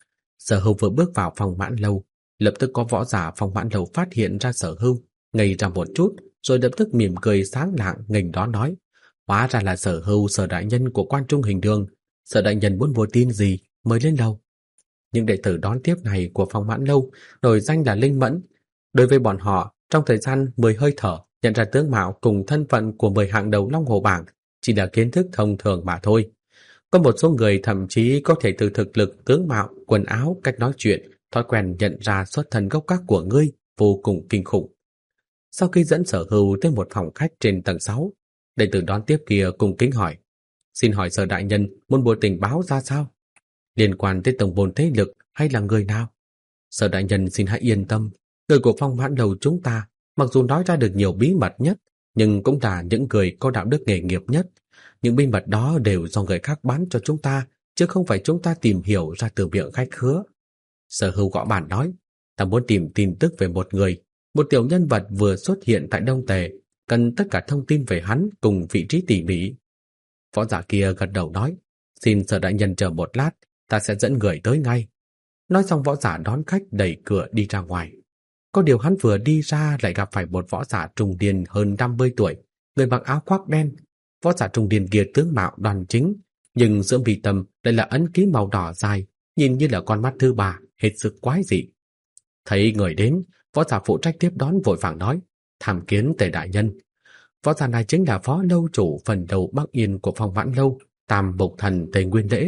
Sở Hưu vừa bước vào Phòng Mãn Lâu, lập tức có võ giả Phòng Mãn Lâu phát hiện ra Sở Hưu, ngây ra một chút, rồi lập tức mỉm cười sáng lạng nghênh đó nói: "Hóa ra là Sở Hưu, Sở đại nhân của Quan Trung Hình Đường, Sở đại nhân muốn mua tin gì, mời lên lầu." Những đệ tử đón tiếp này của Phòng Mãn Lâu nổi danh là linh mẫn. Đối với bọn họ, trong thời gian 10 hơi thở, nhận ra tướng mạo cùng thân phận của 10 hạng đầu Long Hồ bảng chỉ là kiến thức thông thường mà thôi. Có một số người thậm chí có thể từ thực lực, tướng mạo, quần áo, cách nói chuyện, thói quen nhận ra xuất thân gốc gác của ngươi vô cùng kinh khủng. Sau khi dẫn Sở Hưu tới một phòng khách trên tầng 6, đệ tử đón tiếp kia cùng kính hỏi: "Xin hỏi Sở đại nhân muốn mua tình báo ra sao? Liên quan tới tổng bồn thế lực hay là người nào?" "Sở đại nhân xin hãy yên tâm, người của Phong Mãn Lâu chúng ta mặc dù nói ra được nhiều bí mật nhất, nhưng cũng là những người có đạo đức nghề nghiệp nhất. Những bí mật đó đều do người khác bán cho chúng ta, chứ không phải chúng ta tìm hiểu ra từ miệng khách khứa." Sở Hưu gõ bàn nói: "Ta muốn tìm tin tức về một người, một tiểu nhân vật vừa xuất hiện tại Đông Tề, cần tất cả thông tin về hắn cùng vị trí tỉ mỉ." Võ giả kia gật đầu nói: "Xin Sở đại nhân chờ một lát, ta sẽ dẫn người tới ngay." Nói xong võ giả đón khách đẩy cửa đi ra ngoài. Có điều hắn vừa đi ra lại gặp phải một võ giả trung niên hơn 50 tuổi, người mặc áo khoác đen. Võ giả trung niên kia tướng mạo đoan chính, nhưng giữa mi tâm lại là ấn ký màu đỏ dài, nhìn như là con mắt thứ ba, hết sức quái dị. Thấy người đến, võ giả phụ trách tiếp đón vội vàng nói: "Tham kiến Tề đại nhân." Võ giả này chính là phó lâu chủ phần đầu Bắc Yên của Phong Mãn Lâu, Tam Bộc Thần Tề Nguyên Lễ.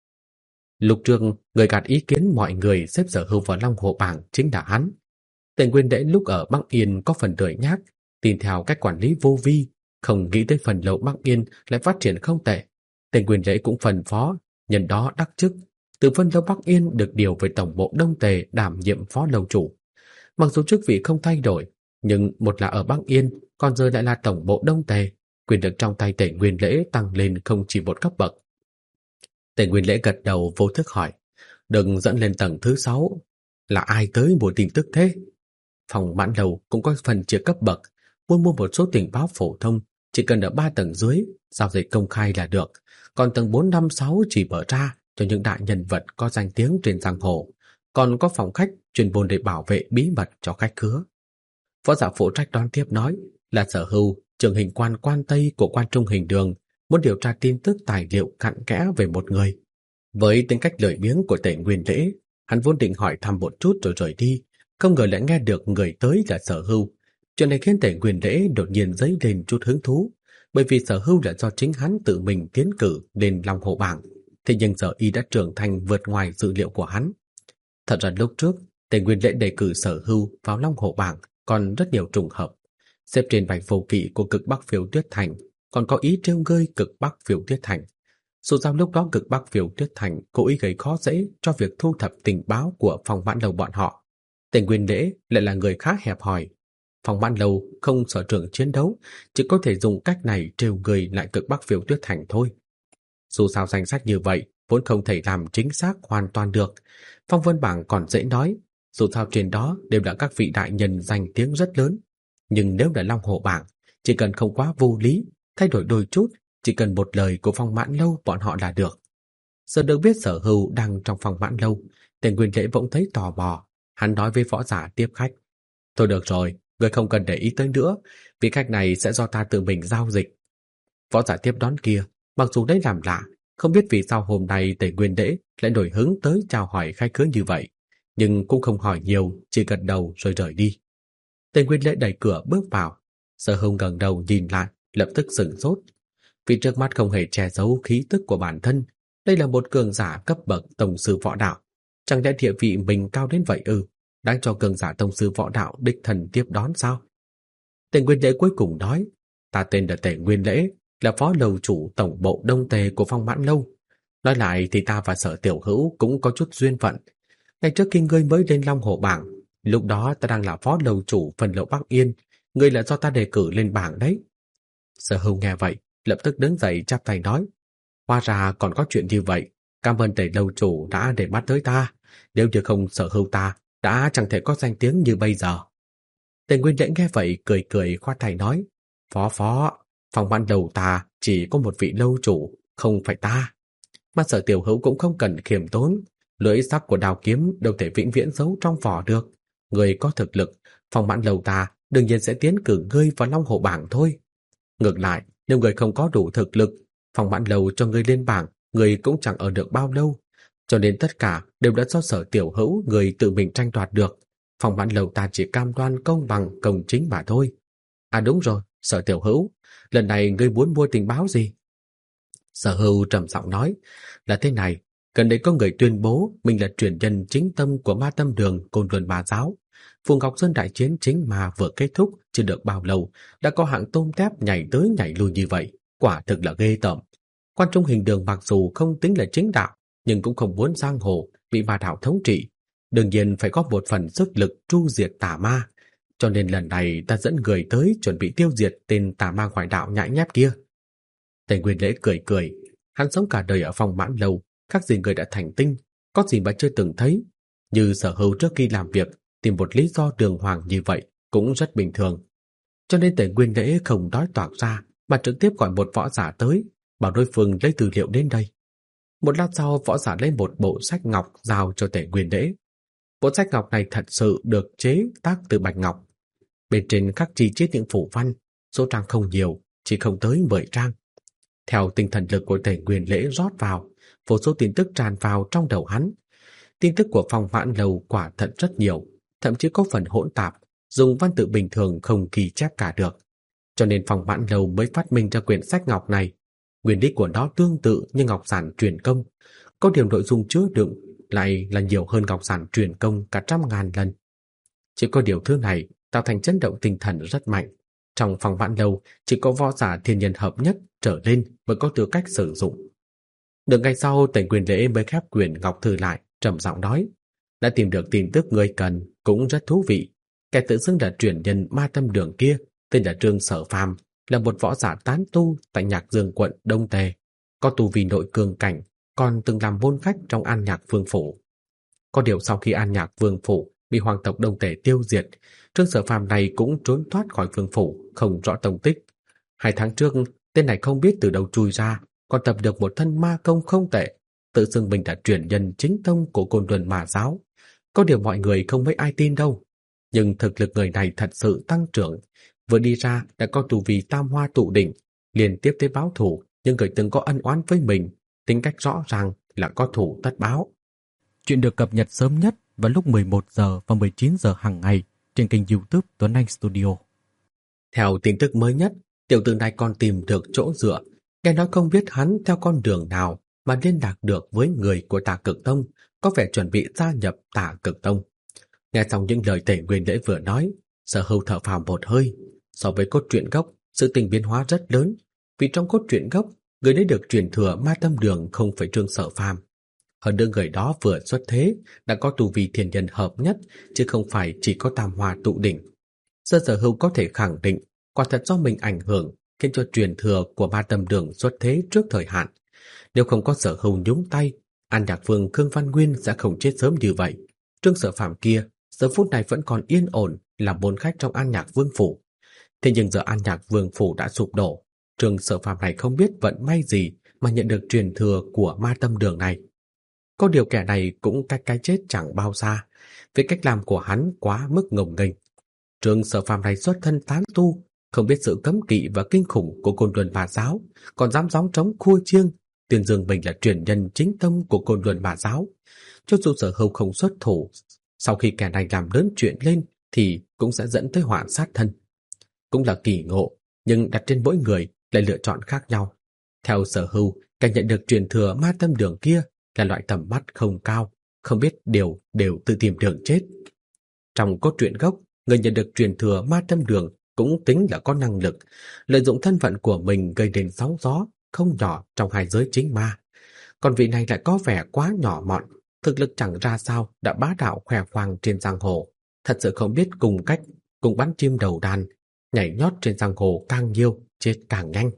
Lục Trường, người gạt ý kiến mọi người xếp Sở Hưu vào Long Hồ bảng chính là hắn. Tề Nguyên Lễ lúc ở Bắc Yên có phần lười nhác, tin theo cách quản lý vô vi, không nghĩ tới phần lâu Bắc Yên lại phát triển không tệ. Tề Nguyên Lễ cũng phân phó, nhân đó đắc chức, từ phân lâu Bắc Yên được điều về tổng bộ Đông Tề đảm nhiệm phó lâu chủ. Mặc dù chức vị không thay đổi, nhưng một là ở Bắc Yên, còn giờ lại là tổng bộ Đông Tề, quyền lực trong tay Tề Nguyên Lễ tăng lên không chỉ một cấp bậc. Tề Nguyên Lễ gật đầu vô thức hỏi: "Đừng dẫn lên tầng thứ 6, là ai tới mua tin tức thế?" Phòng Mãn Lâu cũng có phần chia cấp bậc, muốn mua một số tình báo phổ thông chỉ cần ở 3 tầng dưới, giao dịch công khai là được, còn tầng 4, 5, 6 chỉ mở ra cho những đại nhân vật có danh tiếng trên giang hồ, còn có phòng khách chuyên môn để bảo vệ bí mật cho khách khứa. Võ giả phụ trách đón tiếp nói là Sở Hưu, trưởng hình quan quan Tây của Quan Trung Hình Đường, muốn điều tra tin tức tài liệu cặn kẽ về một người. Với tính cách lười biếng của Tề Nguyên Lễ, hắn vốn định hỏi thăm một chút rồi rời đi, không ngờ lại nghe được người tới là Sở Hưu. Chuyện này khiến Tề Nguyên Lễ đột nhiên dấy lên chút hứng thú, bởi vì Sở Hưu là do chính hắn tự mình tiến cử lên Long Hồ bảng, thế nhưng giờ y đã trưởng thành vượt ngoài dự liệu của hắn. Thật ra lúc trước, Tề Nguyên Lễ đề cử Sở Hưu vào Long Hồ bảng còn rất nhiều trùng hợp. Xếp trên bạch vô kỵ của cực Bắc Phiêu Tuyết Thành, còn có ý trêu ngơi cực Bắc Phiêu Tuyết Thành. Dù sao lúc đó cực Bắc Phiêu Tuyết Thành cố ý gây khó dễ cho việc thu thập tình báo của Phòng Mãn Lâu bọn họ. Tề Nguyên Lễ lại là người khá hẹp hòi. Phòng Mãn Lâu không sở trường chiến đấu, chỉ có thể dùng cách này trêu người lại cực Bắc Phiêu Tuyết Thành thôi. Dù sao danh sách như vậy vốn không thể làm chính xác hoàn toàn được. Phong vân bảng còn dễ nói, dù sao trên đó đều là các vị đại nhân danh tiếng rất lớn. Nhưng nếu là Long Hồ bảng, chỉ cần không quá vô lý, thay đổi đôi chút, chỉ cần một lời của Phong Mãn Lâu bọn họ là được. Giờ được biết Sở Hưu đang trong Phòng Mãn Lâu, Tề Nguyên Lễ bỗng thấy tò mò, hắn nói với võ giả tiếp khách: "Thôi được rồi, người không cần để ý tới nữa, vị khách này sẽ do ta tự mình giao dịch." Võ giả tiếp đón kia, mặc dù đấy làm lạ, không biết vì sao hôm nay Tề Nguyên Lễ lại nổi hứng tới chào hỏi khách khứa như vậy, nhưng cũng không hỏi nhiều, chỉ gật đầu rồi rời đi. Tề Nguyên Lễ đẩy cửa bước vào, Sở Hùng ngẩng đầu nhìn lại, lập tức sửng sốt. Vì trước mắt không hề che giấu khí tức của bản thân, đây là một cường giả cấp bậc tổng sư võ đạo. Chẳng lẽ địa vị mình cao đến vậy ư? Đáng cho cường giả tổng sư võ đạo đích thân tiếp đón sao? Tề Nguyên Lễ cuối cùng nói, ta tên là Tề Nguyên Lễ, là phó lầu chủ tổng bộ Đông Tề của Phong Mãn Lâu. Nói lại thì ta và Sở Tiểu Hữu cũng có chút duyên phận. Ngày trước khi ngươi mới lên Long Hổ bảng, lúc đó ta đang là phó lầu chủ phần lầu Bắc Yên, ngươi là do ta đề cử lên bảng đấy. Sở Hưu nghe vậy, lập tức đứng dậy chắp tay nói, hóa ra còn có chuyện như vậy, cảm ơn Tề lầu chủ đã để mắt tới ta, nếu như không Sở Hưu ta đã chẳng thể có danh tiếng như bây giờ. Tề Nguyên Lễ nghe vậy cười cười khoát tay nói, phó, Phong Mãn Lâu ta chỉ có một vị lâu chủ, không phải ta. Mà Sở Tiểu Hữu cũng không cần khiêm tốn, lưỡi sắc của đao kiếm đâu thể vĩnh viễn giấu trong vỏ được. Người có thực lực, Phong Mãn Lâu ta đương nhiên sẽ tiến cử ngươi vào Long Hổ bảng thôi. Ngược lại, nếu người không có đủ thực lực, Phong Mãn Lâu cho ngươi lên bảng, người cũng chẳng ở được bao lâu. Cho nên tất cả đều đã do Sở Tiểu Hữu người tự mình tranh đoạt được. Phong Mãn Lâu ta chỉ cam đoan công bằng công chính mà thôi. À đúng rồi, Sở Tiểu Hữu, lần này ngươi muốn mua tình báo gì? Sở Hưu trầm giọng nói, là thế này, gần đây có người tuyên bố mình là truyền nhân chính tâm của Ma Tâm Đường Côn Luân Ma Giáo. Phù Ngọc Sơn đại chiến chính ma vừa kết thúc chưa được bao lâu, đã có hạng tôm tép nhảy tới nhảy lui như vậy, quả thực là ghê tởm. Quan Trung Hình Đường mặc dù không tính là chính đạo, nhưng cũng không muốn giang hồ bị ma đạo thống trị, đương nhiên phải có một phần sức lực tru diệt tà ma. Cho nên lần này ta dẫn người tới chuẩn bị tiêu diệt tên tà ma ngoại đạo nhãi nhép kia. Tề Nguyên Lễ cười cười, hắn sống cả đời ở Phong Mãn Lâu, khác gì người đã thành tinh, có gì mà chưa từng thấy. Như Sở Hưu trước khi làm việc tìm một lý do đường hoàng như vậy cũng rất bình thường. Cho nên Tề Nguyên Lễ không nói toạc ra mà trực tiếp gọi một võ giả tới, bảo đối phương lấy tư liệu đến đây. Một lát sau, võ giả lấy một bộ sách ngọc giao cho Tề Nguyên Lễ. Bộ sách ngọc này thật sự được chế tác từ bạch ngọc. Bên trên khắc chi chít những phù văn, số trang không nhiều, chỉ không tới 10 trang. Theo tinh thần lực của Tề Nguyên Lễ rót vào, vô số tin tức tràn vào trong đầu hắn. Tin tức của Phong Mãn Lâu quả thật rất nhiều, thậm chí có phần hỗn tạp, dùng văn tự bình thường không ghi chép cả được. Cho nên Phong Mãn Lâu mới phát minh ra quyển sách ngọc này. Nguyên lý của nó tương tự như ngọc giản truyền công, có điều nội dung chứa đựng lại là nhiều hơn ngọc giản truyền công cả 100.000 lần. Chỉ có điều thứ này tạo thành chấn động tinh thần rất mạnh. Trong Phong Mãn Lâu chỉ có võ giả thiên nhân hợp nhất trở lên mới có tư cách sử dụng. Được ngày sau, Tề Nguyên Lễ mới khép quyển ngọc thư lại, trầm giọng nói, đã tìm được tin tức người cần, cũng rất thú vị. Kẻ tự xưng là truyền nhân Ma Tâm Đường kia, tên là Trương Sở Phàm, là một võ giả tán tu tại Nhạc Dương quận Đông Tề, có tu vi nội cường cảnh, còn từng làm môn khách trong An Nhạc Vương phủ. Có điều sau khi An Nhạc Vương phủ bị hoàng tộc Đông Tề tiêu diệt, Trương Sở Phàm này cũng trốn thoát khỏi vương phủ, không rõ tung tích. 2 tháng trước, tên này không biết từ đâu chui ra, còn tập được một thân ma công không tệ, tự xưng mình là truyền nhân chính tông của Côn Luân Ma Giáo. Có điều mọi người không mấy ai tin đâu. Nhưng thực lực người này thật sự tăng trưởng, vừa đi ra đã có tu vi tam hoa tụ đỉnh, liên tiếp tới báo thù nhưng người từng có ân oán với mình, tính cách rõ ràng là có thù tất báo. Chuyện được cập nhật sớm nhất vào lúc 11 giờ và 19 giờ hàng ngày trên kênh YouTube Tuấn Anh Studio. Theo tin tức mới nhất, tiểu tử này còn tìm được chỗ dựa, nghe nói không biết hắn theo con đường nào mà liên lạc được với người của Tà Cực Tông, có vẻ chuẩn bị gia nhập Tà Cực Tông. Nghe xong những lời Tề Nguyên Lễ vừa nói, Sở Hưu thở phào một hơi. So với cốt truyện gốc, sự tình biến hóa rất lớn, vì trong cốt truyện gốc, người lấy được truyền thừa Ma Tâm Đường không phải Trương Sở Phàm. Hơn nữa người đó vừa xuất thế đã có tu vi thiên nhân hợp nhất, chứ không phải chỉ có tam hoa tụ đỉnh. Sở Hưu có thể khẳng định, quả thật do mình ảnh hưởng khiến cho truyền thừa của Ma Tâm Đường xuất thế trước thời hạn. Nếu không có Sở Hưu nhúng tay, An Nhạc Vương Khương Văn Nguyên sẽ không chết sớm như vậy. Trương Sở Phàm kia giờ phút này vẫn còn yên ổn làm môn khách trong An Nhạc Vương phủ. Thế nhưng giờ An Nhạc Vương phủ đã sụp đổ, Trương Sở Phàm này không biết vận may gì mà nhận được truyền thừa của Ma Tâm Đường này. Có điều kẻ này cũng cách cái chết chẳng bao xa, vì cách làm của hắn quá mức ngông nghênh. Trương Sở Phàm này xuất thân tán tu, không biết sự cấm kỵ và kinh khủng của Côn Luân Ma Giáo, còn dám gióng trống khua chiêng, tuyên dương mình là truyền nhân chính tông của Côn Luân Ma Giáo. Cho dù Sở Hưu không xuất thủ, Sau khi kẻ này làm lớn chuyện lên thì cũng sẽ dẫn tới họa sát thân. Cũng là kỳ ngộ, nhưng đặt trên mỗi người lại lựa chọn khác nhau. Theo Sở Hưu, kẻ nhận được truyền thừa ma tâm đường kia là loại tầm mắt không cao, không biết điều đều tự tìm đường chết. Trong cốt truyện gốc, người nhận được truyền thừa ma tâm đường cũng tính là có năng lực, lợi dụng thân phận của mình gây đến sóng gió không nhỏ trong hai giới chính ma. Còn vị này lại có vẻ quá nhỏ mọn, thực lực chẳng ra sao đã bá đạo khoe khoang trên giang hồ, thật sự không biết cùng cách, cùng bắn chim đầu đàn, nhảy nhót trên giang hồ càng nhiều, chết càng nhanh.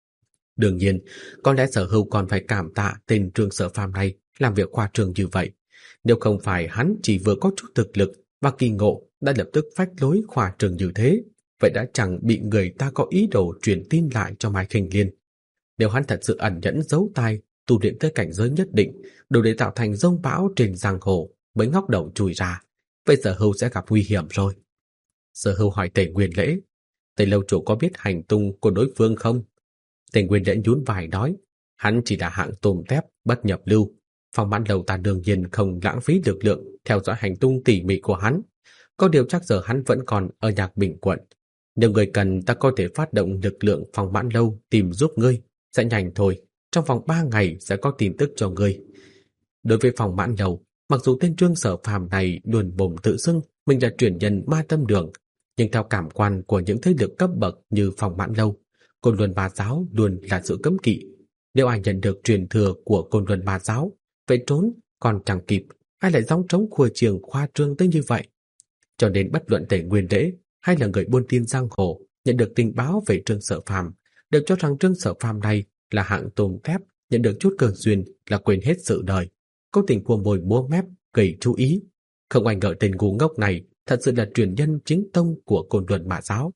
Đương nhiên, có lẽ Sở Hưu còn phải cảm tạ tên Trương Sở Phàm này làm việc khoa trương như vậy. Nếu không phải hắn chỉ vừa có chút thực lực và kỳ ngộ đã lập tức phách lối khoa trương như thế, vậy đã chẳng bị người ta có ý đồ truyền tin lại cho Mai Khinh Liên. Nếu hắn thật sự ẩn nhẫn giấu tai, tu luyện tới cảnh giới nhất định, đủ để tạo thành giông bão trên giang hồ mới ngóc đầu chui ra, vậy Sở Hưu sẽ gặp nguy hiểm rồi. Sở Hưu hỏi Tề Nguyên Lễ, Tề lâu chủ có biết hành tung của đối phương không? Tề Nguyên Lễ nhún vai nói, hắn chỉ là hạng tôm tép, bất nhập lưu. Phong Mãn Lâu ta đương nhiên không lãng phí lực lượng theo dõi hành tung tỉ mỉ của hắn. Có điều chắc giờ hắn vẫn còn ở Nhạc Bình quận. Nếu người cần, ta có thể phát động lực lượng Phong Mãn Lâu tìm giúp ngươi. Sẽ nhanh thôi, trong vòng 3 ngày sẽ có tin tức cho ngươi. Đối với Phong Mãn Lâu, mặc dù tên Trương Sở Phàm này luôn mồm tự xưng mình là truyền nhân ma tâm đường, nhưng theo cảm quan của những thế lực cấp bậc như Phong Mãn Lâu, Côn Luân Bá Giáo luôn là sự cấm kỵ. Nếu ai nhận được truyền thừa của Côn Luân Bá Giáo, vậy trốn còn chẳng kịp, ai lại gióng trống khua chiêng khoa trương tới như vậy. Cho nên bất luận Tề Nguyên Lễ hay là người buôn tin giang hồ nhận được tình báo về Trương Sở Phàm đều cho rằng Trương Sở Phàm này là hạng tôm thép, nhận được chút cơ duyên là quên hết sự đời, cố tình cua mồi múa mép gây chú ý. Không ai ngờ tên ngu ngốc này thật sự là truyền nhân chính tông của Côn Luân Bá Giáo.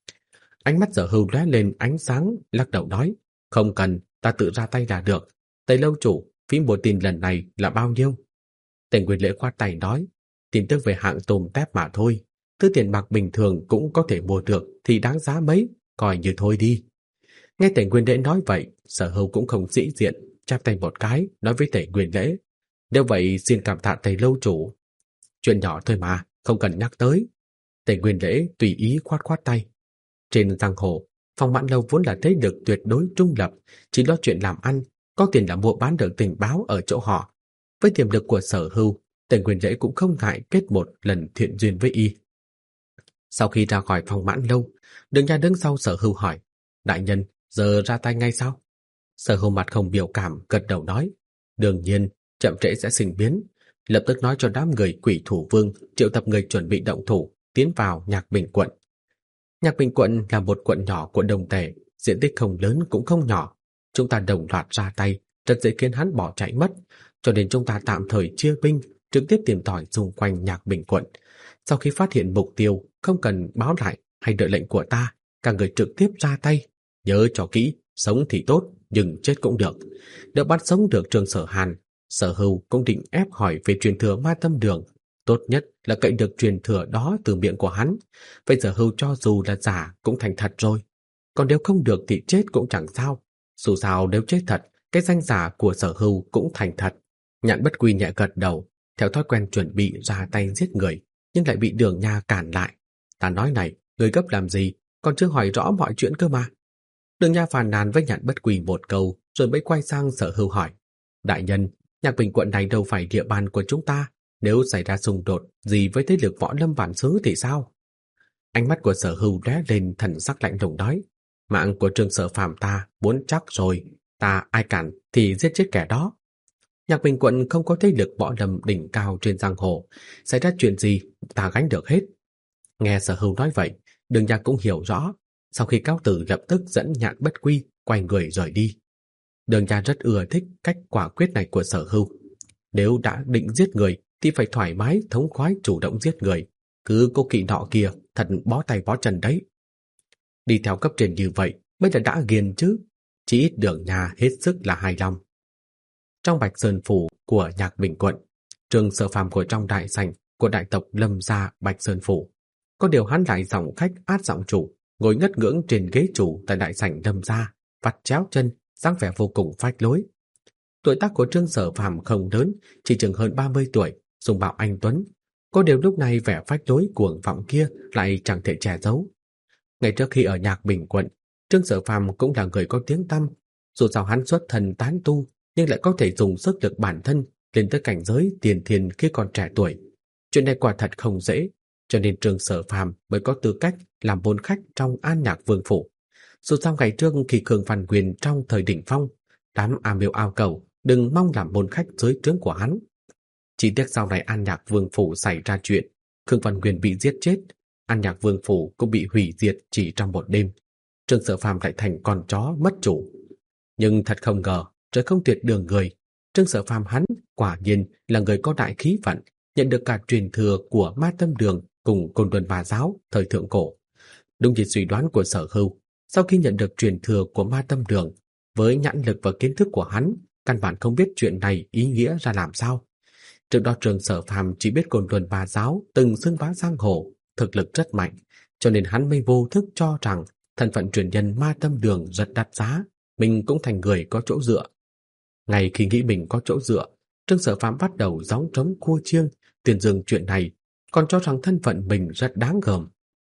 Ánh mắt Sở Hưu lóe lên ánh sáng, lắc đầu nói, không cần, ta tự ra tay là được. Tề lâu chủ, phí mua tin lần này là bao nhiêu? Tề Nguyên Lễ khoát tay nói, tin tức về hạng tôm tép mà thôi, thứ tiền bạc bình thường cũng có thể mua được thì đáng giá mấy, coi như thôi đi. Nghe Tề Nguyên Lễ nói vậy, Sở Hưu cũng không sĩ diện, chắp tay một cái, nói với Tề Nguyên Lễ, nếu vậy xin cảm tạ Tề lâu chủ. Chuyện nhỏ thôi mà, không cần nhắc tới. Tề Nguyên Lễ tùy ý khoát khoát tay. Trên giang hồ, Phong Mãn Lâu vốn là thế lực tuyệt đối trung lập, chỉ lo chuyện làm ăn, có tiền là mua bán được tình báo ở chỗ họ. Với tiềm lực của Sở Hưu, Tề Nguyên Lễ cũng không ngại kết một lần thiện duyên với y. Sau khi ra khỏi Phong Mãn Lâu, Đường Nha đứng sau Sở Hưu hỏi, đại nhân, giờ ra tay ngay sao? Sở Hưu mặt không biểu cảm, gật đầu nói, đương nhiên, chậm trễ sẽ sinh biến. Lập tức nói cho đám người Quỷ Thủ Vương triệu tập người chuẩn bị động thủ, tiến vào Nhạc Bình quận. Nhạc Bình quận là một quận nhỏ của Đông Tề, diện tích không lớn cũng không nhỏ. Chúng ta đồng loạt ra tay, rất dễ khiến hắn bỏ chạy mất, cho nên chúng ta tạm thời chia binh, trực tiếp tìm tòi xung quanh Nhạc Bình quận. Sau khi phát hiện mục tiêu, không cần báo lại hay đợi lệnh của ta, cả người trực tiếp ra tay. Nhớ cho kỹ, sống thì tốt, nhưng chết cũng được. Nếu bắt sống được Trương Sở Hàn, Sở Hưu cũng định ép hỏi về truyền thừa ma tâm đường. Tốt nhất là cậy được truyền thừa đó từ miệng của hắn. Vậy Sở Hưu cho dù là giả cũng thành thật rồi. Còn nếu không được thì chết cũng chẳng sao. Dù sao nếu chết thật, cái danh giả của Sở Hưu cũng thành thật. Nhạn Bất Quy nhẹ gật đầu, theo thói quen chuẩn bị ra tay giết người, nhưng lại bị Đường Nha cản lại. Ta nói này, người gấp làm gì, còn chưa hỏi rõ mọi chuyện cơ mà. Đường Nha phàn nàn với Nhạn Bất Quy một câu, rồi mới quay sang Sở Hưu hỏi, đại nhân, Nhạc Bình quận này đâu phải địa bàn của chúng ta, nếu xảy ra xung đột gì với thế lực võ lâm bản xứ thì sao? Ánh mắt của Sở Hưu lóe lên thần sắc lạnh lùng nói, mạng của Trương Sở Phàm ta muốn chắc rồi, ta ai cản thì giết chết kẻ đó. Nhạc Bình quận không có thế lực võ lâm đỉnh cao trên giang hồ, xảy ra chuyện gì ta gánh được hết. Nghe Sở Hưu nói vậy, Đường Nha cũng hiểu rõ, sau khi cáo từ lập tức dẫn Nhạn Bất Quy quay người rời đi. Đường Nha rất ưa thích cách quả quyết này của Sở Hưu. Nếu đã định giết người thì phải thoải mái thống khoái chủ động giết người, cứ cố kỵ nọ kia thật bó tay bó chân đấy. Đi theo cấp trên như vậy mới là đã ghiền chứ, chỉ ít Đường Nha hết sức là hài lòng. Trong Bạch Sơn phủ của Nhạc Bình quận, Trương Sở Phàm của trong đại sảnh của đại tộc Lâm gia Bạch Sơn phủ, có điều hắn lại giọng khách át giọng chủ, ngồi ngất ngưỡng trên ghế chủ tại đại sảnh Lâm gia, vắt chéo chân, dáng vẻ vô cùng phách lối. Tuổi tác của Trương Sở Phàm không lớn, chỉ chừng hơn 30 tuổi, dung mạo anh tuấn, Có điều lúc này vẻ phách lối cuồng vọng kia lại chẳng thể che giấu. Ngày trước khi ở Nhạc Bình quận, Trương Sở Phàm cũng là người có tiếng tăm. Dù sao hắn xuất thân tán tu, nhưng lại có thể dùng sức lực bản thân lên tới cảnh giới tiền thiên khi còn trẻ tuổi. Chuyện này quả thật không dễ, cho nên Trương Sở Phàm mới có tư cách làm môn khách trong An Nhạc Vương phủ. Dù sao ngày trước khi Khương Văn Quyền trong thời đỉnh phong, đám am miêu ao cầu đừng mong làm môn khách dưới trướng của hắn. Chỉ tiếc sau này An Nhạc Vương phủ xảy ra chuyện, Khương Văn Quyền bị giết chết, An Nhạc Vương phủ cũng bị hủy diệt chỉ trong một đêm. Trương Sở Phàm lại thành con chó mất chủ. Nhưng thật không ngờ, trời không tuyệt đường người, Trương Sở Phàm hắn quả nhiên là người có đại khí vận, nhận được cả truyền thừa của Ma Tâm Đường cùng Côn Luân Ma giáo thời thượng cổ. Đúng như suy đoán của Sở Hưu, sau khi nhận được truyền thừa của Ma Tâm Đường, với nhãn lực và kiến thức của hắn, căn bản không biết chuyện này ý nghĩa ra làm sao. Trước đó Trương Sở Phàm chỉ biết Côn Luân Ma giáo từng xưng bá giang hồ, thực lực rất mạnh, cho nên hắn mới vô thức cho rằng thân phận truyền nhân Ma Tâm Đường rất đắt giá, mình cũng thành người có chỗ dựa. Ngay khi nghĩ mình có chỗ dựa, Trương Sở Phàm bắt đầu gióng trống cua chiêng, tuyên dương chuyện này, còn cho rằng thân phận mình rất đáng gờm.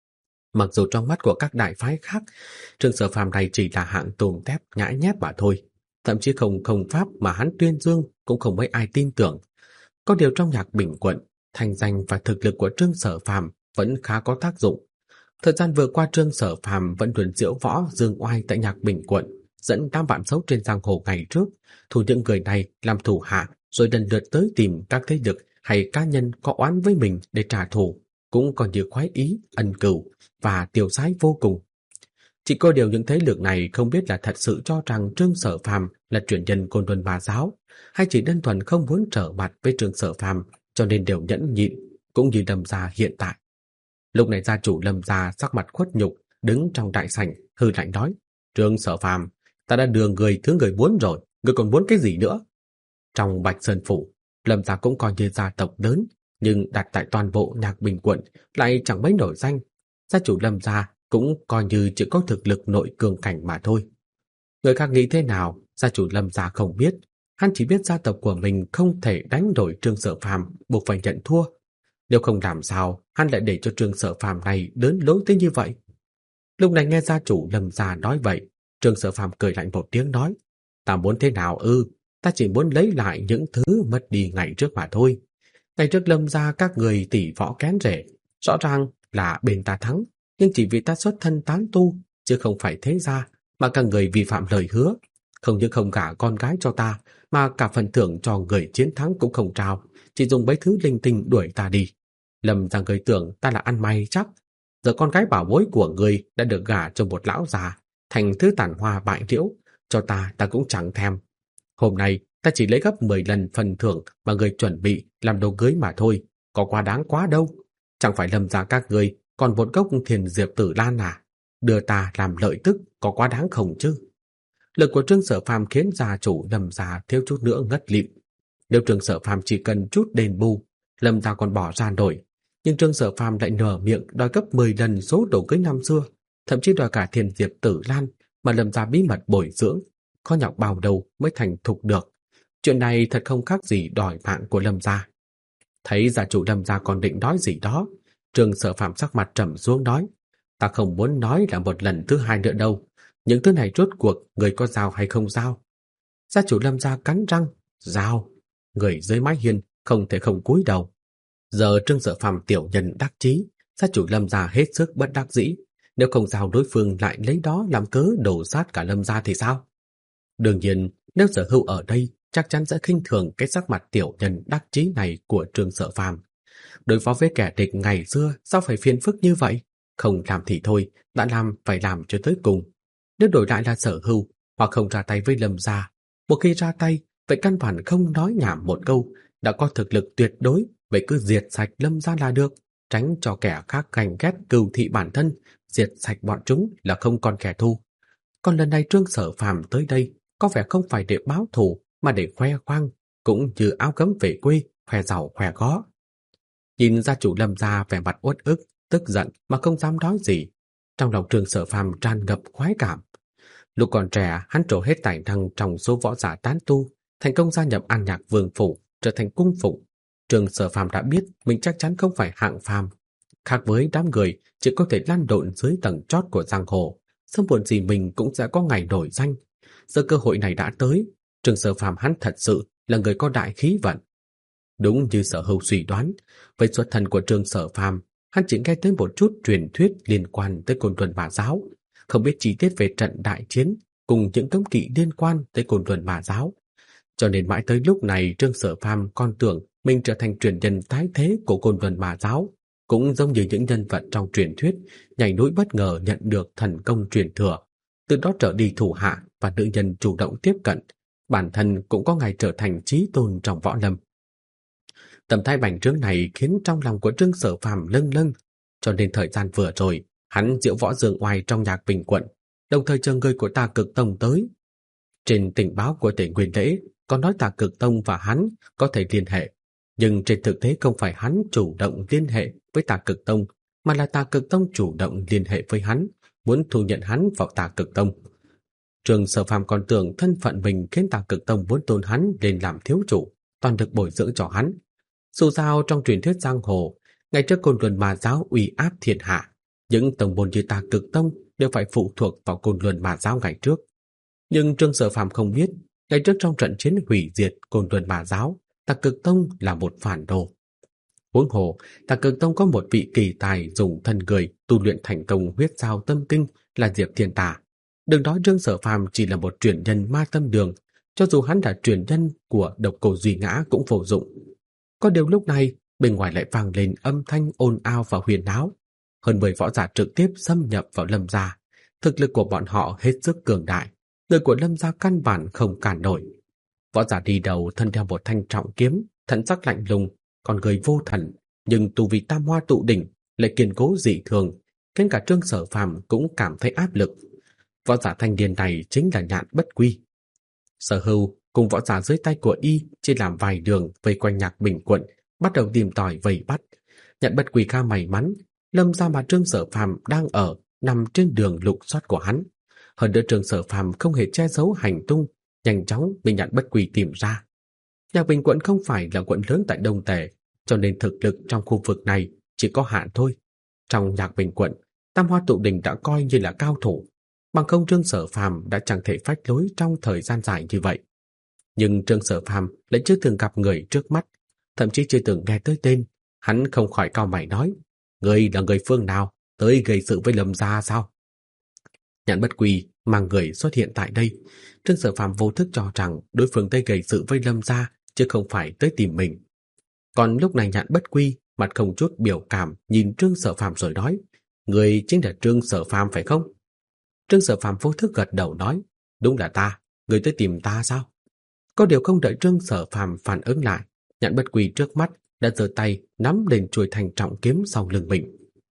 Mặc dù trong mắt của các đại phái khác, Trương Sở Phàm này chỉ là hạng tôm tép nhãi nhép mà thôi, thậm chí không pháp mà hắn tuyên dương cũng không mấy ai tin tưởng. Có điều trong Nhạc Bình quận, thành danh và thực lực của Trương Sở Phàm vẫn khá có tác dụng. Thời gian vừa qua Trương Sở Phàm vẫn luận diễu võ dương oai tại Nhạc Bình quận, dẫn đám bạn xấu trên giang hồ ngày trước, thu những người này làm thủ hạ, rồi lần lượt tới tìm các thế lực hay cá nhân có oán với mình để trả thù, cũng còn như khoái ý, ân cừu và tiêu sái vô cùng. Chỉ có điều những thế lực này không biết là thật sự cho rằng Trương Sở Phàm là truyền nhân Côn Luân Ma giáo, hay chỉ đơn thuần không muốn trở mặt với Trương Sở Phàm, cho nên đều nhẫn nhịn, cũng như Lâm gia hiện tại. Lúc này gia chủ Lâm gia sắc mặt khuất nhục, đứng trong đại sảnh hừ lạnh nói: "Trương Sở Phàm, ta đã đưa người thứ người muốn rồi, người còn muốn cái gì nữa?" Trong Bạch Sơn phủ, Lâm gia cũng coi như gia tộc lớn, nhưng đặt tại toàn bộ Nhạc Bình quận lại chẳng mấy nổi danh. Gia chủ Lâm gia cũng coi như chỉ có thực lực nội cường cảnh mà thôi. Người khác nghĩ thế nào, gia chủ Lâm gia không biết, hắn chỉ biết gia tộc của mình không thể đánh đổi Trương Sở Phàm, buộc phải nhận thua. Nếu không làm sao, hắn lại để cho Trương Sở Phàm này lớn lối tới như vậy. Lúc này nghe gia chủ Lâm gia nói vậy, Trương Sở Phàm cười lạnh một tiếng nói: "Ta muốn thế nào ư? Ta chỉ muốn lấy lại những thứ mất đi ngày trước mà thôi. Ngày trước Lâm gia các người tỷ võ kén rể, rõ ràng là bên ta thắng, nhưng chỉ vì ta xuất thân tán tu, chứ không phải thế gia, mà các người vi phạm lời hứa, không những không gả con gái cho ta, mà cả phần thưởng cho người chiến thắng cũng không trao, chỉ dùng mấy thứ linh tinh đuổi ta đi. Lâm gia người tưởng ta là ăn may chắc, giờ con gái bảo bối của người đã được gả cho một lão già, thành thứ tàn hoa bại liễu, cho ta cũng chẳng thèm. Hôm nay ta chỉ lấy gấp 10 lần phần thưởng mà người chuẩn bị làm đồ cưới mà thôi, có quá đáng quá đâu. Chẳng phải Lâm gia các người còn một gốc Thiền Diệp Tử Lan à? Đưa ta làm lợi tức có quá đáng không chứ?" Lời của Trương Sở Phàm khiến gia chủ Lâm gia thiếu chút nữa ngất lịm. Nếu Trương Sở Phàm chỉ cần chút đền bù, Lâm gia còn bỏ ra nổi, nhưng Trương Sở Phàm lại nở miệng đòi gấp 10 lần số đồ cưới năm xưa, thậm chí đòi cả Thiền Diệp Tử Lan mà Lâm gia bí mật bồi dưỡng, khó nhọc bao đầu mới thành thục được. Chuyện này thật không khác gì đòi mạng của Lâm gia. Thấy gia chủ Lâm gia còn định nói gì đó, Trương Sở Phàm sắc mặt trầm xuống nói: "Ta không muốn nói là một lần thứ hai nữa đâu. Những thứ này rốt cuộc người có giao hay không giao?" Gia chủ Lâm gia cắn răng: "Giao." Người dưới mái hiên không thể không cúi đầu. Giờ Trương Sở Phàm tiểu nhân đắc chí, gia chủ Lâm gia hết sức bất đắc dĩ. Nếu không giao, đối phương lại lấy đó làm cớ đổ sát cả Lâm gia thì sao? Đương nhiên, nếu Sở Hưu ở đây, chắc chắn sẽ khinh thường cái sắc mặt tiểu nhân đắc chí này của Trương Sở Phàm. Đối phó với kẻ địch ngày xưa sao phải phiền phức như vậy? Không làm thì thôi, đã làm phải làm cho tới cùng. Nếu đổi lại là Sở Hưu, hoặc không ra tay với Lâm gia, một khi ra tay, vậy căn bản không nói nhảm một câu, đã có thực lực tuyệt đối, vậy cứ diệt sạch Lâm gia là được, tránh cho kẻ khác ganh ghét cừu thị bản thân, diệt sạch bọn chúng là không còn kẻ thù. Còn lần này Trương Sở Phàm tới đây, có vẻ không phải để báo thù, mà để khoe khoang, cũng như áo gấm về quê, khoe giàu khoe có. Nhìn gia chủ Lâm gia vẻ mặt uất ức, tức giận mà không dám nói gì. Trong lòng Trương Sở Phàm tràn ngập khoái cảm. Lúc còn trẻ, hắn trổ hết tài năng trong số võ giả tán tu, thành công gia nhập An Nhạc Vương phủ, trở thành cung phụng. Trương Sở Phàm đã biết mình chắc chắn không phải hạng phàm, khác với đám người chỉ có thể lăn lộn dưới tầng chót của giang hồ, sớm muộn gì mình cũng sẽ có ngày nổi danh. Giờ cơ hội này đã tới, Trương Sở Phàm hắn thật sự là người có đại khí vận. Đúng như Sở Hưu suy đoán, với xuất thân của Trương Sở Phàm, hắn chỉ nghe tới một chút truyền thuyết liên quan tới Côn Luân Ma Giáo, không biết chi tiết về trận đại chiến cùng những cấm kỵ liên quan tới Côn Luân Ma Giáo. Cho nên mãi tới lúc này Trương Sở Phàm còn tưởng mình trở thành truyền nhân tái thế của Côn Luân Ma Giáo, cũng giống như những nhân vật trong truyền thuyết nhảy núi bất ngờ nhận được thần công truyền thừa, từ đó trở đi thủ hạ và nữ nhân chủ động tiếp cận, bản thân cũng có ngày trở thành chí tôn trong võ lâm. Tâm thái bành trướng này khiến trong lòng của Trương Sở Phàm lâng lâng, cho nên thời gian vừa rồi, hắn diễu võ dương oai trong Nhạc Bình quận, đồng thời chờ người của Tà Cực Tông tới. Trên tình báo của Tề Nguyên Lễ có nói Tà Cực Tông và hắn có thể liên hệ, nhưng trên thực tế không phải hắn chủ động liên hệ với Tà Cực Tông, mà là Tà Cực Tông chủ động liên hệ với hắn, muốn thu nhận hắn vào Tà Cực Tông. Trương Sở Phàm còn tưởng thân phận mình khiến Tà Cực Tông muốn tôn hắn lên làm thiếu chủ, toàn được bồi dưỡng cho hắn. Dù sao trong truyền thuyết giang hồ, ngày trước Côn Luân Ma Giáo uy áp thiên hạ, những tông môn như Tà Cực Tông đều phải phụ thuộc vào Côn Luân Ma Giáo ngày trước. Nhưng Trương Sở Phàm không biết, ngày trước trong trận chiến hủy diệt Côn Luân Ma Giáo, Tà Cực Tông là một phản đồ. Huống hồ, Tà Cực Tông có một vị kỳ tài dùng thân người tu luyện thành công huyết giao tâm kinh là Diệp Thiên Tà. Đừng nói Trương Sở Phàm chỉ là một truyền nhân ma tâm đường, cho dù hắn là truyền nhân của Độc Cô Duy Ngã cũng vô dụng. Có điều lúc này, bên ngoài lại vang lên âm thanh ồn ào và huyền náo. Hơn 10 võ giả trực tiếp xâm nhập vào Lâm gia. Thực lực của bọn họ hết sức cường đại. Người của Lâm gia căn bản không cản nổi. Võ giả đi đầu thân đeo một thanh trọng kiếm, thần sắc lạnh lùng, con người vô thần, nhưng tu vi tam hoa tụ đỉnh lại kiên cố dị thường, khiến cả Trương Sở Phàm cũng cảm thấy áp lực. Võ giả thanh niên này chính là Nhạn Bất Quy. Sở Hưu cùng võ giả dưới tay của y chia làm vài đường vây quanh Nhạc Bình quận, bắt đầu tìm tòi vây bắt. Nhạn Bất Quy khá may mắn, Lâm gia mà Trương Sở Phàm đang ở nằm trên đường lục soát của hắn. Hơn nữa Trương Sở Phàm không hề che giấu hành tung, nhanh chóng bị Nhạn Bất Quy tìm ra. Nhạc Bình quận không phải là quận lớn tại Đông Tề, cho nên thực lực trong khu vực này chỉ có hạn thôi. Trong Nhạc Bình quận, Tam Hoa Tụ Đỉnh đã coi như là cao thủ, bằng không Trương Sở Phàm đã chẳng thể phách lối trong thời gian dài như vậy. Nhưng Trương Sở Phàm lại chưa từng gặp người trước mắt, thậm chí chưa từng nghe tới tên. Hắn không khỏi cau mày nói: "Ngươi là người phương nào, tới gây sự với Lâm gia sao?" Nhạn Bất Quy mang người xuất hiện tại đây. Trương Sở Phàm vô thức cho rằng đối phương tới gây sự với Lâm gia, chứ không phải tới tìm mình. Còn lúc này Nhạn Bất Quy mặt không chút biểu cảm nhìn Trương Sở Phàm rồi nói: "Ngươi chính là Trương Sở Phàm phải không?" Trương Sở Phàm vô thức gật đầu nói: "Đúng là ta, ngươi tới tìm ta sao?" Có điều không đợi Trương Sở Phàm phản ứng lại, Nhạn Bất Quy trước mắt đã giơ tay nắm lên chuôi thành trọng kiếm sau lưng mình.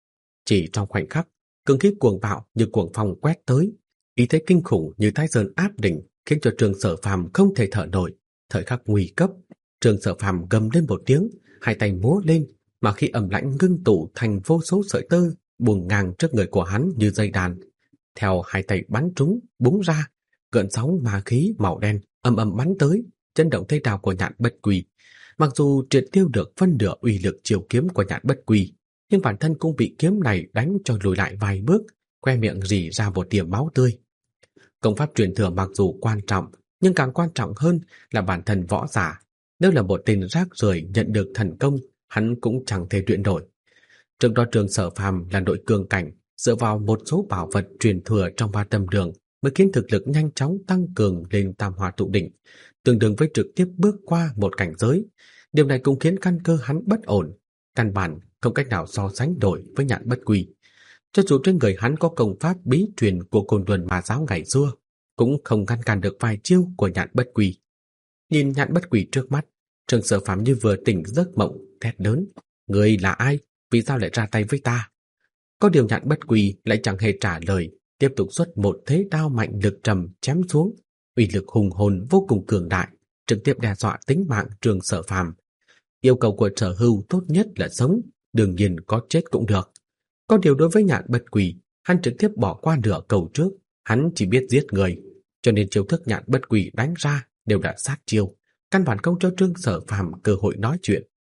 Chỉ trong khoảnh khắc, cương khí cuồng bạo như cuồng phong quét tới, ý thế kinh khủng như thái sơn áp đỉnh khiến cho Trương Sở Phàm không thể thở nổi. Thời khắc nguy cấp, Trương Sở Phàm gầm lên một tiếng, hai tay múa lên, mà khi ẩm lãnh ngưng tụ thành vô số sợi tơ buông ngang trước người của hắn như dây đàn. Theo hai tay bắn trúng, búng ra, gợn sóng ma khí màu đen ầm ầm bắn tới, chấn động thế đao của Nhạn Bất Quy. Mặc dù triệt tiêu được phân nửa uy lực chiêu kiếm của Nhạn Bất Quy, nhưng bản thân cũng bị kiếm này đánh cho lùi lại vài bước, khoe miệng rỉ ra một tia máu tươi. Công pháp truyền thừa mặc dù quan trọng, nhưng càng quan trọng hơn là bản thân võ giả. Nếu là một tên rác rưởi nhận được thần công, hắn cũng chẳng thể luyện nổi. Trước đó Trương Sở Phàm là nội cường cảnh, dựa vào một số bảo vật truyền thừa trong Ba Tâm Đường mới khiến thực lực nhanh chóng tăng cường lên Tam Hoa Tụ Đỉnh, tương đương với trực tiếp bước qua một cảnh giới. Điều này cũng khiến căn cơ hắn bất ổn, căn bản không cách nào so sánh nổi với Nhạn Bất Quy. Cho dù trên người hắn có công pháp bí truyền của Côn Luân Ma Giáo ngày xưa, cũng không ngăn cản được vài chiêu của Nhạn Bất Quy. Nhìn Nhạn Bất Quy trước mắt, Trương Sở Phàm như vừa tỉnh giấc mộng, thét lớn: "Ngươi là ai? Vì sao lại ra tay với ta?" Có điều Nhạn Bất Quy lại chẳng hề trả lời, tiếp tục xuất một thế đao mạnh lực trầm chém xuống, uy lực hùng hồn vô cùng cường đại, trực tiếp đe dọa tính mạng Trương Sở Phàm. Yêu cầu của Sở Hưu tốt nhất là sống, đương nhiên có chết cũng được. Có điều đối với Nhạn Bất Quy, hắn trực tiếp bỏ qua nửa cầu trước, hắn chỉ biết giết người, cho nên chiêu thức Nhạn Bất Quy đánh ra đều đã sát chiêu, căn bản không cho Trương Sở Phàm cơ hội nói chuyện.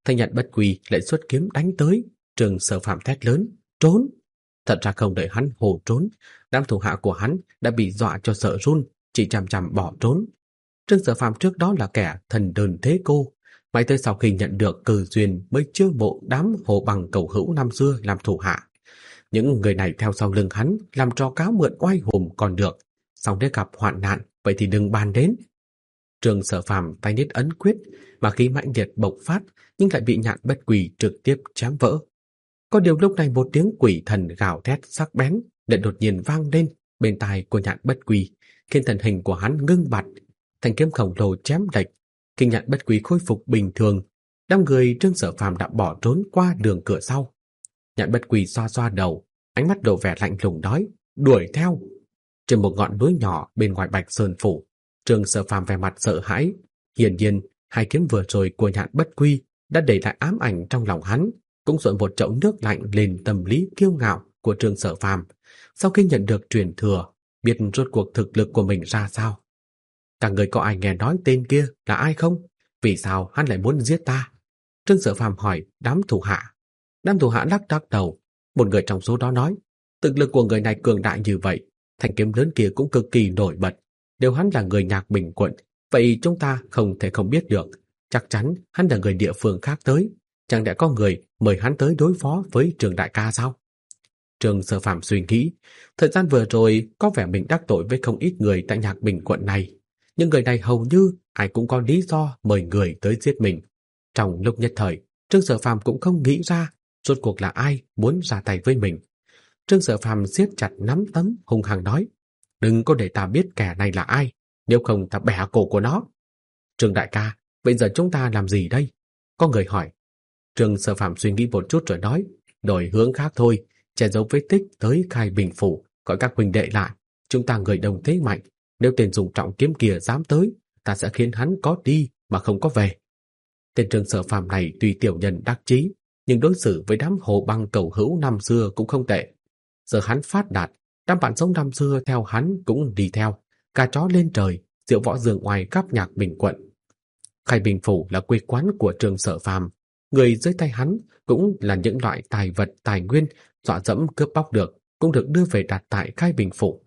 Thanh Nhạn Bất Quỳ lại xuất kiếm đánh tới. Trương Sở Phàm thét lớn, trốn! Thật ra không đợi hắn hồ trốn, đám thủ hạ của hắn đã bị dọa cho sợ run, chỉ chằm chằm bỏ trốn. Trương Sở Phàm trước đó là kẻ thần đơn thế cô, mãi tới sau khi nhận được cơ duyên mới chiêu mộ đám hồ bằng cầu hữu năm xưa làm thủ hạ. Những người này theo sau lưng hắn làm trò cáo mượn oai hùng còn được, sau nếu gặp hoạn nạn vậy thì đừng bàn đến. Trương Sở Phàm tay niết ấn quyết, mà khí mãnh liệt bộc phát, nhưng lại bị Nhạn Bất Quỳ trực tiếp chém vỡ. Có điều lúc này một tiếng quỷ thần gào thét sắc bén lại đột nhiên vang lên bên tai của Nhạn Bất Quỳ, khiến thân hình của hắn ngưng bặt, thanh kiếm khổng lồ chém lệch, khi Nhạn Bất Quỳ khôi phục bình thường, đám người Trương Sở Phàm đã bỏ trốn qua đường cửa sau. Nhạn Bất Quỳ xoa xoa đầu, ánh mắt lộ vẻ lạnh lùng nói, đuổi theo. Trên một ngọn núi nhỏ bên ngoài Bạch Sơn phủ, Trương Sở Phàm vẻ mặt sợ hãi. Hiển nhiên, hai kiếm vừa rồi của Nhạn Bất Quỳ đã để lại ám ảnh trong lòng hắn, cũng dội một chậu nước lạnh lên tâm lý kiêu ngạo của Trương Sở Phàm. Sau khi nhận được truyền thừa, biết rốt cuộc thực lực của mình ra sao. Cả người có ai nghe nói tên kia là ai không? Vì sao hắn lại muốn giết ta? Trương Sở Phàm hỏi đám thủ hạ. Đám thủ hạ lắc đầu. Một người trong số đó nói, thực lực của người này cường đại như vậy, thanh kiếm lớn kia cũng cực kỳ nổi bật. Nếu hắn là người Nhạc Bình quận, vậy chúng ta không thể không biết được. Chắc chắn hắn là người địa phương khác tới. Chẳng lẽ có người mời hắn tới đối phó với Trương đại ca sao? Trương Sở Phàm suy nghĩ, thời gian vừa rồi có vẻ mình đắc tội với không ít người tại Nhạc Bình quận này. Nhưng người này hầu như ai cũng có lý do mời người tới giết mình. Trong lúc nhất thời, Trương Sở Phàm cũng không nghĩ ra rốt cuộc là ai muốn ra tay với mình. Trương Sở Phàm siết chặt nắm đấm hung hăng nói, đừng có để ta biết kẻ này là ai, nếu không ta bẻ cổ của nó. Trương đại ca, bây giờ chúng ta làm gì đây? Có người hỏi. Trương Sở Phàm suy nghĩ một chút rồi nói, đổi hướng khác thôi, che giấu vết tích tới Khai Bình phủ, gọi các huynh đệ lại. Chúng ta người đông thế mạnh, nếu tên dùng trọng kiếm kia dám tới, ta sẽ khiến hắn có đi mà không có về. Tên Trương Sở Phàm này tuy tiểu nhân đắc chí, nhưng đối xử với đám hồ băng cầu hữu năm xưa cũng không tệ. Giờ hắn phát đạt, đám bạn sống năm xưa theo hắn cũng đi theo, cả chó lên trời, diệu võ dương oai khắp Nhạc Bình quận. Khai Bình phủ là quê quán của Trương Sở Phàm, người dưới tay hắn cũng là những loại tài vật tài nguyên dọa dẫm cướp bóc được, cũng được đưa về đặt tại Khai Bình phủ.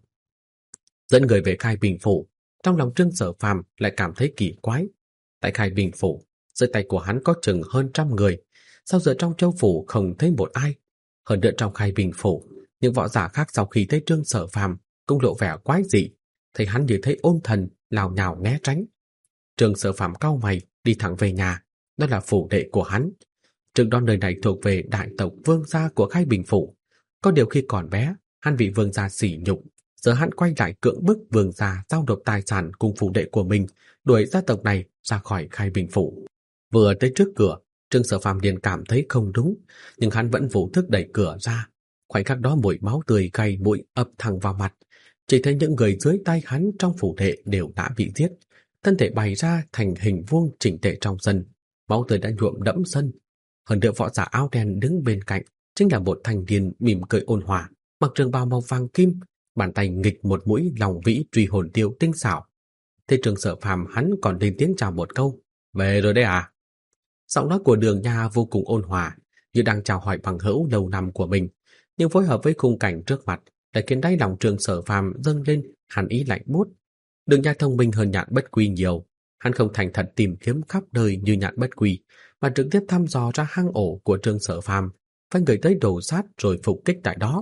Dẫn người về Khai Bình phủ, trong lòng Trương Sở Phàm lại cảm thấy kỳ quái. Tại Khai Bình phủ, dưới tay của hắn có chừng hơn 100 người, sao giờ trong châu phủ không thấy một ai? Hơn nữa trong Khai Bình phủ, những võ giả khác sau khi thấy Trương Sở Phàm cũng lộ vẻ quái dị, thấy hắn như thấy ôn thần, lào nhào né tránh. Trương Sở Phàm cau mày, đi thẳng về nhà, đó là phủ đệ của hắn. Trước đó nơi này thuộc về đại tộc vương gia của Khai Bình phủ, có điều khi còn bé, hắn bị vương gia sỉ nhục, giờ hắn quay lại cưỡng bức vương gia giao nộp tài sản cùng phủ đệ của mình, đuổi gia tộc này ra khỏi Khai Bình phủ. Vừa tới trước cửa, Trương Sở Phàm liền cảm thấy không đúng, nhưng hắn vẫn vô thức đẩy cửa ra. Khoảnh khắc đó mùi máu tươi cay bụi ập thẳng vào mặt, chỉ thấy những người dưới tay hắn trong phủ đệ đều đã bị giết, thân thể bày ra thành hình vuông chỉnh tề trong sân, máu tươi đã nhuộm đẫm sân. Hơn nữa võ giả áo đen đứng bên cạnh chính là một thanh niên mỉm cười ôn hòa, mặc trường bào màu vàng kim, bàn tay nghịch một mũi lòng vĩ truy hồn tiêu tinh xảo. Thế Trương Sở Phàm hắn còn lên tiếng chào một câu, về rồi đấy à? Giọng nói của Đường Nha vô cùng ôn hòa, như đang chào hỏi bằng hữu lâu năm của mình, nhưng phối hợp với khung cảnh trước mặt lại khiến đáy lòng Trương Sở Phàm dâng lên hàn ý lạnh buốt. Đường Nha thông minh hơn Nhạn Bất Quỳ nhiều, hắn không thành thật tìm kiếm khắp nơi như Nhạn Bất Quỳ, mà trực tiếp thăm dò ra hang ổ của Trương Sở Phàm, phái người tới đổ sát rồi phục kích tại đó.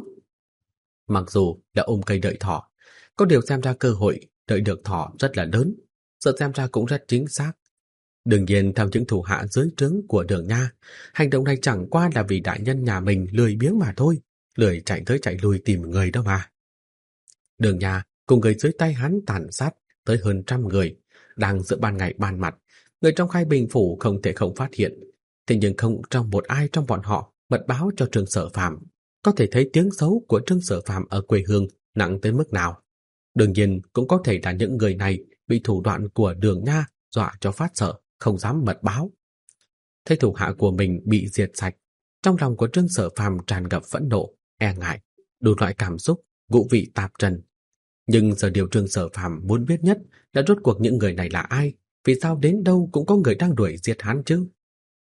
Mặc dù là ôm cây đợi thỏ, có điều xem ra cơ hội đợi được thỏ rất là lớn, giờ xem ra cũng rất chính xác. Đương nhiên theo những thủ hạ dưới trướng của Đường Nha, hành động này chẳng qua là vì đại nhân nhà mình lười biếng mà thôi, lười chạy tới chạy lui tìm người đó mà. Đường Nha cùng người dưới tay hắn tàn sát tới hơn 100 người, đang giữa ban ngày ban mặt, người trong Khai Bình phủ không thể không phát hiện. Thế nhưng không trong một ai trong bọn họ mật báo cho Trương Sở Phàm, có thể thấy tiếng xấu của Trương Sở Phàm ở quê hương nặng tới mức nào. Đương nhiên cũng có thể là những người này bị thủ đoạn của Đường Nha dọa cho phát sợ, không dám mật báo. Thấy thủ hạ của mình bị diệt sạch, trong lòng của Trương Sở Phàm tràn ngập phẫn nộ, e ngại, đủ loại cảm xúc, ngũ vị tạp trần. Nhưng giờ điều Trương Sở Phàm muốn biết nhất là rốt cuộc những người này là ai, vì sao đến đâu cũng có người đang đuổi giết hắn chứ?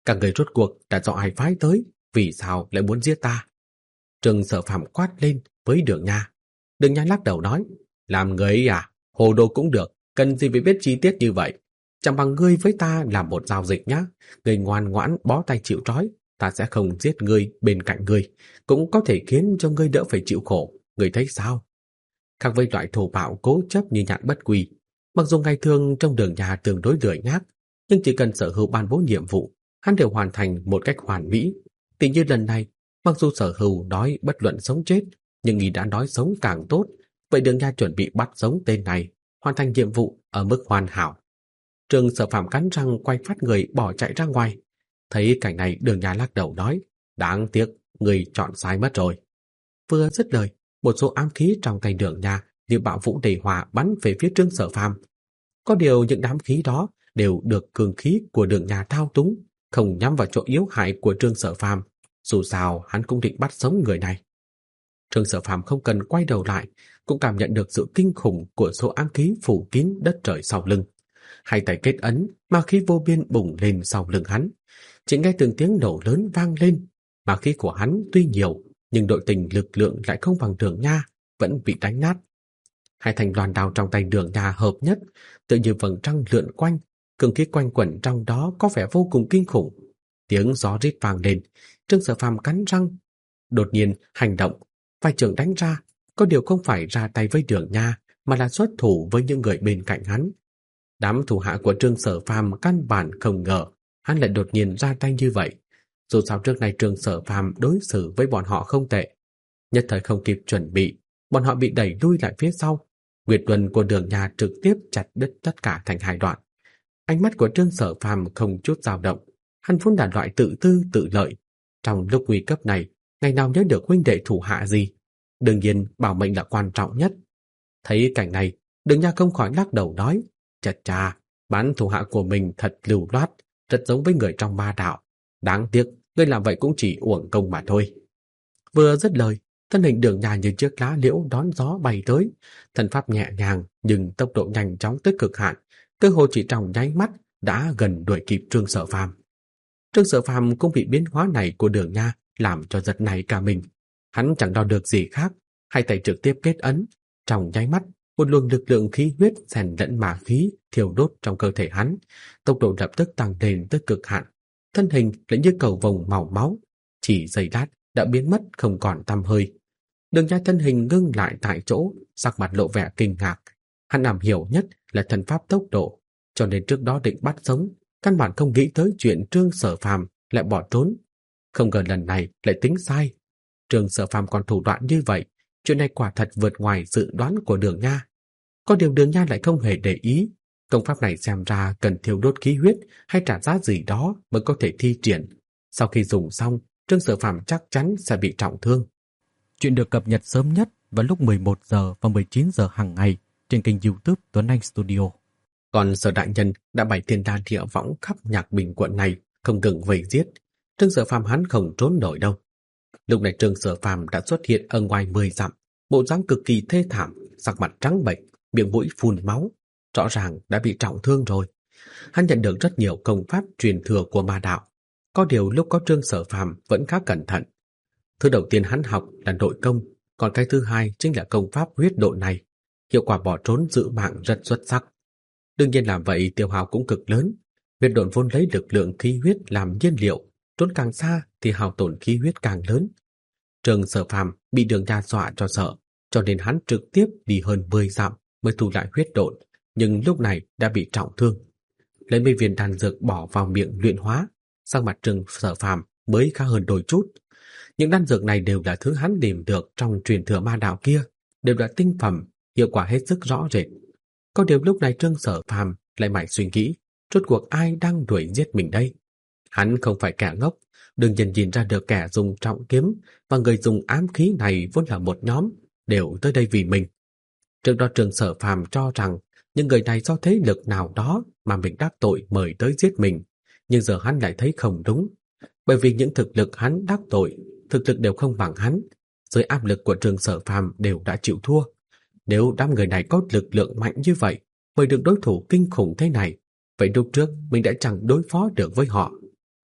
Các người rốt cuộc đã do ai phái tới, vì sao lại muốn giết ta? Trương Sở Phàm quát lên với Đường Nha. Đường Nha lắc đầu nói, làm người ấy à, hồ đồ cũng được, cần gì phải biết chi tiết như vậy. Chẳng bằng ngươi với ta làm một giao dịch nhá, ngươi ngoan ngoãn bó tay chịu trói, ta sẽ không giết ngươi bên cạnh ngươi, cũng có thể khiến cho ngươi đỡ phải chịu khổ, ngươi thấy sao? Khác với loại thô bạo cố chấp như Nhạn Bất Quỳ, mặc dù ngày thường trong Đường Nha tương đối lười nhác, nhưng chỉ cần Sở Hữu ban bố nhiệm vụ, hắn đều hoàn thành một cách hoàn mỹ. Tỷ như lần này, mặc dù Sở Hữu nói bất luận sống chết, nhưng y đã nói sống càng tốt, vậy Đường Nha chuẩn bị bắt sống tên này, hoàn thành nhiệm vụ ở mức hoàn hảo. Trương Sở Phàm cắn răng quay phát người bỏ chạy ra ngoài. Thấy cảnh này, Đường Nha lắc đầu nói, đáng tiếc, người chọn sai mất rồi. Vừa dứt lời, một số ám khí trong tay Đường Nha như bạo vũ đầy hỏa bắn về phía Trương Sở Phàm. Có điều những đám khí đó đều được cường khí của Đường Nha thao túng, không nhắm vào chỗ yếu hại của Trương Sở Phàm. Dù sao, hắn cũng định bắt sống người này. Trương Sở Phàm không cần quay đầu lại, cũng cảm nhận được sự kinh khủng của số ám khí phủ kín đất trời sau lưng. Hai tay kết ấn, ma khí vô biên bùng lên sau lưng hắn. Chỉ nghe từng tiếng nổ lớn vang lên. Ma khí của hắn tuy nhiều, nhưng đội tình lực lượng lại không bằng Đường Nha, vẫn bị đánh nát. Hai thanh loan đao trong tay Đường Nha hợp nhất, tự như vầng trăng lượn quanh, cường khí quanh quẩn trong đó có vẻ vô cùng kinh khủng. Tiếng gió rít vang lên, Trương Sở Phàm cắn răng, đột nhiên hành động, vai trưởng đánh ra, có điều không phải ra tay với Đường Nha, mà là xuất thủ với những người bên cạnh hắn. Đám thủ hạ của Trương Sở Phàm căn bản không ngờ hắn lại đột nhiên ra tay như vậy. Dù sao trước này Trương Sở Phàm đối xử với bọn họ không tệ, nhất thời không kịp chuẩn bị, bọn họ bị đẩy lui lại phía sau. Nguyệt luân của Đường Nha trực tiếp chặt đứt tất cả thành hai đoạn. Ánh mắt của Trương Sở Phàm không chút dao động, hắn vốn là loại tự tư tự lợi. Trong lúc nguy cấp này, ngày nào nhớ được huynh đệ thủ hạ gì, đương nhiên bảo mệnh là quan trọng nhất. Thấy cảnh này, Đường Nha không khỏi lắc đầu nói, chật chà, bán thủ hạ của mình thật lưu loát, rất giống với người trong ma đạo. Đáng tiếc, ngươi làm vậy cũng chỉ uổng công mà thôi. Vừa dứt lời, thân hình Đường Nha như chiếc lá liễu đón gió bay tới, thân pháp nhẹ nhàng nhưng tốc độ nhanh chóng tới cực hạn, cơ hồ chỉ trong nháy mắt đã gần đuổi kịp Trương Sở Phàm. Trương Sở Phàm cũng bị biến hóa này của Đường Nha làm cho giật nảy cả mình. Hắn chẳng đo được gì khác, hai tay trực tiếp kết ấn, trong nháy mắt một luồng lực lượng khí huyết xen lẫn ma khí thiêu đốt trong cơ thể hắn, tốc độ lập tức tăng lên tới cực hạn, thân hình lại như cầu vồng màu máu, chỉ giây lát đã biến mất không còn tăm hơi. Đường Nha thân hình ngưng lại tại chỗ, sắc mặt lộ vẻ kinh ngạc. Hắn am hiểu nhất là thần pháp tốc độ, cho nên trước đó định bắt sống, căn bản không nghĩ tới chuyện Trương Sở Phàm lại bỏ trốn. Không ngờ lần này lại tính sai. Trương Sở Phàm còn thủ đoạn như vậy, chuyện này quả thật vượt ngoài dự đoán của Đường Nha. Có điều Đường Nha lại không hề để ý, công pháp này xem ra cần thiêu đốt khí huyết hay trả giá gì đó mới có thể thi triển. Sau khi dùng xong, Trương Sở Phàm chắc chắn sẽ bị trọng thương. Chuyện được cập nhật sớm nhất vào lúc 11 giờ và 19 giờ hàng ngày trên kênh YouTube Tuấn Anh Studio. Còn Sở đại nhân đã bày thiên đan địa võng khắp Nhạc Bình quận này, không ngừng vây giết. Trương Sở Phàm hắn không trốn nổi đâu. Lúc này Trương Sở Phàm đã xuất hiện ở ngoài 10 dặm, bộ dáng cực kỳ thê thảm, sắc mặt trắng bệch, miệng mũi phun máu, rõ ràng đã bị trọng thương rồi. Hắn nhận được rất nhiều công pháp truyền thừa của ma đạo, có điều lúc có Trương Sở Phàm vẫn khá cẩn thận. Thứ đầu tiên hắn học là nội công, còn cái thứ hai chính là công pháp huyết độn này. Hiệu quả bỏ trốn giữ mạng rất xuất sắc. Đương nhiên làm vậy tiêu hao cũng cực lớn. Huyết độn vốn lấy lực lượng khí huyết làm nhiên liệu, trốn càng xa thì hao tổn khí huyết càng lớn. Trương Sở Phàm bị Đường Nha dọa cho sợ, cho nên hắn trực tiếp đi hơn 10 dặm mới thu lại huyết độn, nhưng lúc này đã bị trọng thương. Lấy mấy viên đan dược bỏ vào miệng luyện hóa, sắc mặt Trương Sở Phàm mới khá hơn đôi chút. Những đan dược này đều là thứ hắn tìm được trong truyền thừa ma đạo kia, đều là tinh phẩm, hiệu quả hết sức rõ rệt. Có điều lúc này Trương Sở Phàm lại mải suy nghĩ, rốt cuộc ai đang đuổi giết mình đây? Hắn không phải kẻ ngốc, đương nhiên nhìn ra được kẻ dùng trọng kiếm và người dùng ám khí này vốn là một nhóm, đều tới đây vì mình. Trước đó Trương Sở Phàm cho rằng những người này do thế lực nào đó mà mình đắc tội mời tới giết mình, nhưng giờ hắn lại thấy không đúng, bởi vì những thực lực hắn đắc tội, thực lực đều không bằng hắn, dưới áp lực của Trương Sở Phàm đều đã chịu thua. Nếu đám người này có lực lượng mạnh như vậy, mời được đối thủ kinh khủng thế này, vậy lúc trước mình đã chẳng đối phó được với họ.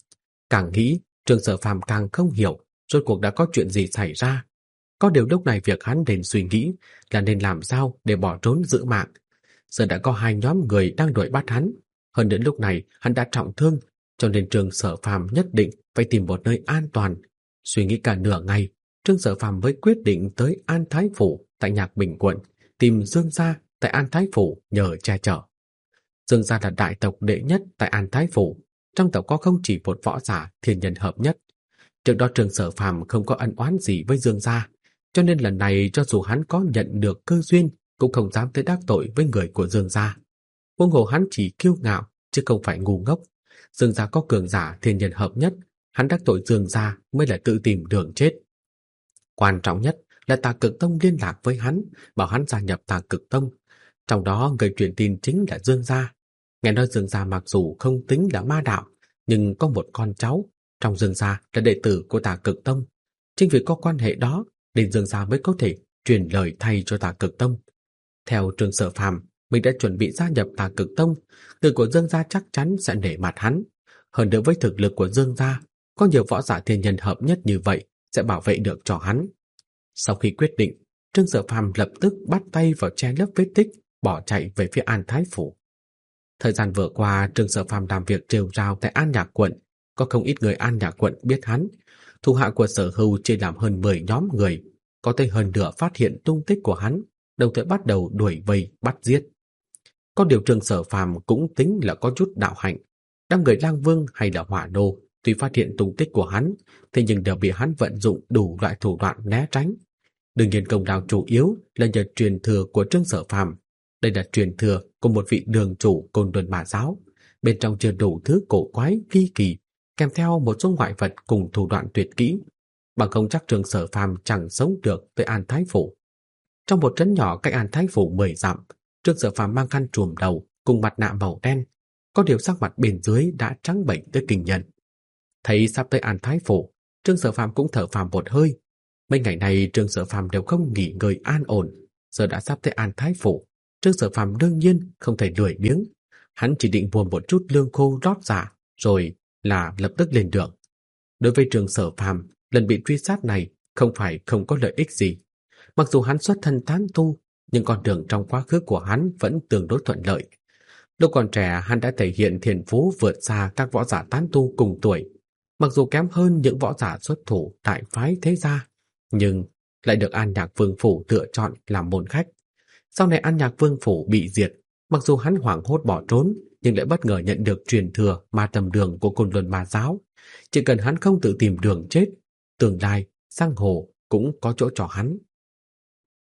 Càng nghĩ, Trương Sở Phàm càng không hiểu rốt cuộc đã có chuyện gì xảy ra. Có điều lúc này việc hắn nên suy nghĩ là nên làm sao để bỏ trốn giữ mạng. Giờ đã có 2 nhóm người đang đuổi bắt hắn. Hơn nữa lúc này hắn đã trọng thương, cho nên Trương Sở Phàm nhất định phải tìm một nơi an toàn. Suy nghĩ cả nửa ngày, Trương Sở Phàm mới quyết định tới An Thái Phủ tại Nhạc Bình quận, tìm Dương gia tại An Thái Phủ nhờ che chở. Dương gia là đại tộc đệ nhất tại An Thái Phủ, trong tộc có không chỉ một võ giả thiên nhân hợp nhất. Trước đó Trương Sở Phàm không có ân oán gì với Dương gia, cho nên lần này cho dù hắn có nhận được cơ duyên cũng không dám tới đắc tội với người của Dương gia. Huống hồ hắn chỉ kiêu ngạo chứ không phải ngu ngốc. Dương gia có cường giả thiên nhân hợp nhất, hắn đắc tội Dương gia mới là tự tìm đường chết. Quan trọng nhất là Tà Cực Tông liên lạc với hắn, bảo hắn gia nhập Tà Cực Tông. Trong đó người truyền tin chính là Dương gia. Nghe nói Dương gia mặc dù không tính là ma đạo, nhưng có một con cháu trong Dương gia là đệ tử của Tà Cực Tông. Chính vì có quan hệ đó nên Dương gia mới có thể truyền lời thay cho Tà Cực Tông. Theo Trương Sở Phàm, mình đã chuẩn bị gia nhập Tà Cực Tông, người của Dương gia chắc chắn sẽ nể mặt hắn. Hơn nữa với thực lực của Dương gia, có nhiều võ giả thiên nhân hợp nhất như vậy sẽ bảo vệ được cho hắn. Sau khi quyết định, Trương Sở Phàm lập tức bắt tay vào che lấp vết tích, bỏ chạy về phía An Thái Phủ. Thời gian vừa qua, Trương Sở Phàm làm việc rêu rao tại An Nhạc quận, có không ít người An Nhạc quận biết hắn. Thủ hạ của Sở Hưu chia làm hơn 10 nhóm người, có tới hơn nửa phát hiện tung tích của hắn, đồng thời bắt đầu đuổi vây bắt giết. Có điều Trương Sở Phàm cũng tính là có chút đạo hạnh, đám người Lang Vương hay là Hỏa Nô tuy phát hiện tung tích của hắn, thế nhưng đều bị hắn vận dụng đủ loại thủ đoạn né tránh. Đương nhiên công lao chủ yếu là nhờ truyền thừa của Trương Sở Phàm. Đây là truyền thừa của một vị đường chủ Côn Luân Ma giáo, bên trong chứa đủ thứ cổ quái ly kỳ, kèm theo một số ngoại vật cùng thủ đoạn tuyệt kỹ, bằng không chắc Trương Sở Phàm chẳng sống được tới An Thái Phủ. Trong một trấn nhỏ cách An Thái Phủ 10 dặm, Trương Sở Phàm mang khăn trùm đầu cùng mặt nạ màu đen, có điều sắc mặt bên dưới đã trắng bệch tới kinh nhân. Thấy sắp tới An Thái Phủ, Trương Sở Phàm cũng thở phào một hơi. Mấy ngày này Trương Sở Phàm đều không nghỉ ngơi an ổn, giờ đã sắp tới An Thái Phủ, Trương Sở Phàm đương nhiên không thể lười biếng. Hắn chỉ định mua một chút lương khô rót dạ, rồi là lập tức lên đường. Đối với Trương Sở Phàm, lần bị truy sát này không phải không có lợi ích gì. Mặc dù hắn xuất thân tán tu, nhưng con đường trong quá khứ của hắn vẫn tương đối thuận lợi. Lúc còn trẻ, hắn đã thể hiện thiên phú vượt xa các võ giả tán tu cùng tuổi. Mặc dù kém hơn những võ giả xuất thủ tại phái thế gia, nhưng lại được An Nhạc Vương phủ lựa chọn làm môn khách. Sau này An Nhạc Vương phủ bị diệt, mặc dù hắn hoảng hốt bỏ trốn, nhưng lại bất ngờ nhận được truyền thừa Ma Tầm Đường của Côn Luân Ma giáo. Chỉ cần hắn không tự tìm đường chết, tương lai sang hồ cũng có chỗ cho hắn.